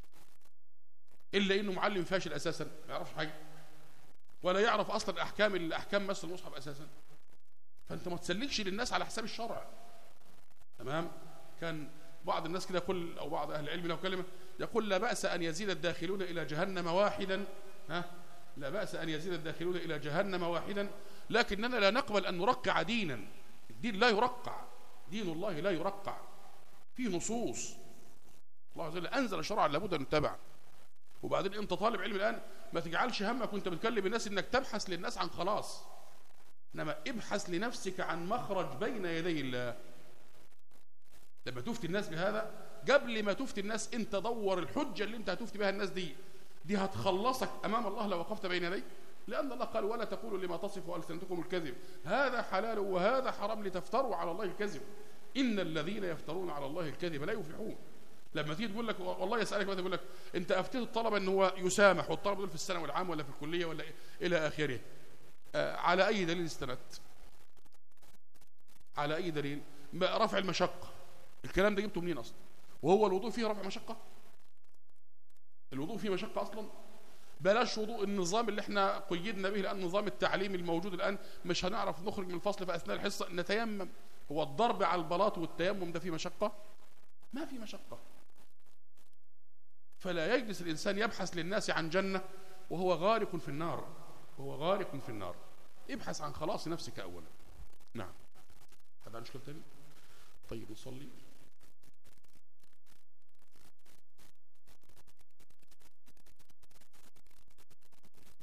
الا انه معلم فاشل اساسا، ما يعرفش حاجه ولا يعرف اصلا احكام مس المصحف اساسا. فانت ما تسلكش للناس على حساب الشرع، تمام. كان بعض الناس كده يقول، او بعض اهل العلم له كلمه يقول: لا باس ان يزيد الداخلون الى جهنم واحدا، لا باس ان يزيد الداخلون الى جهنم واحدا، لكننا لا نقبل ان نرقع دينا. الدين لا يرقع، دين الله لا يرقع، في نصوص الله عز وجل انزل شرعا لابد ان نتبع. وبعدين انت طالب علم الان، ما تجعلش همك وانت بتكلم الناس انك تبحث للناس عن خلاص، انما ابحث لنفسك عن مخرج بين يدي الله. لما تفتي الناس بهذا، قبل ما تفتي الناس انت دور الحجه اللي انت هتفتي بها الناس دي هتخلصك امام الله لو وقفت بين يديه. لان الله قال: ولا تقولوا لما تصف السنتكم الكذب هذا حلال وهذا حرام لتفتروا على الله الكذب ان الذين يفترون على الله الكذب لا يفلحون. لما تيجي تقول لك والله يسالك مثلا، يقول لك انت افتيت الطلبه ان هو يسامح، والطلبه دول في الثانوي العام ولا في الكليه ولا الى اخره، على اي دليل استندت؟ على اي دليل؟ رفع المشقه. الكلام ده جبته منين اصلا؟ وهو الوضوء فيه رفع مشقه؟ الوضوء فيه مشقه اصلا؟ بلاش وضوء النظام اللي احنا قيدنا به الان، نظام التعليم الموجود الان، مش هنعرف نخرج من الفصل في اثناء الحصه نتيمم. هو الضرب على البلاط والتيمم ده فيه مشقه؟ ما في مشقه. فلا يجلس الانسان يبحث للناس عن جنه وهو غارق في النار، ابحث عن خلاص نفسك اولا. نعم. هذا مشكله ثانيه. طيب نصلي.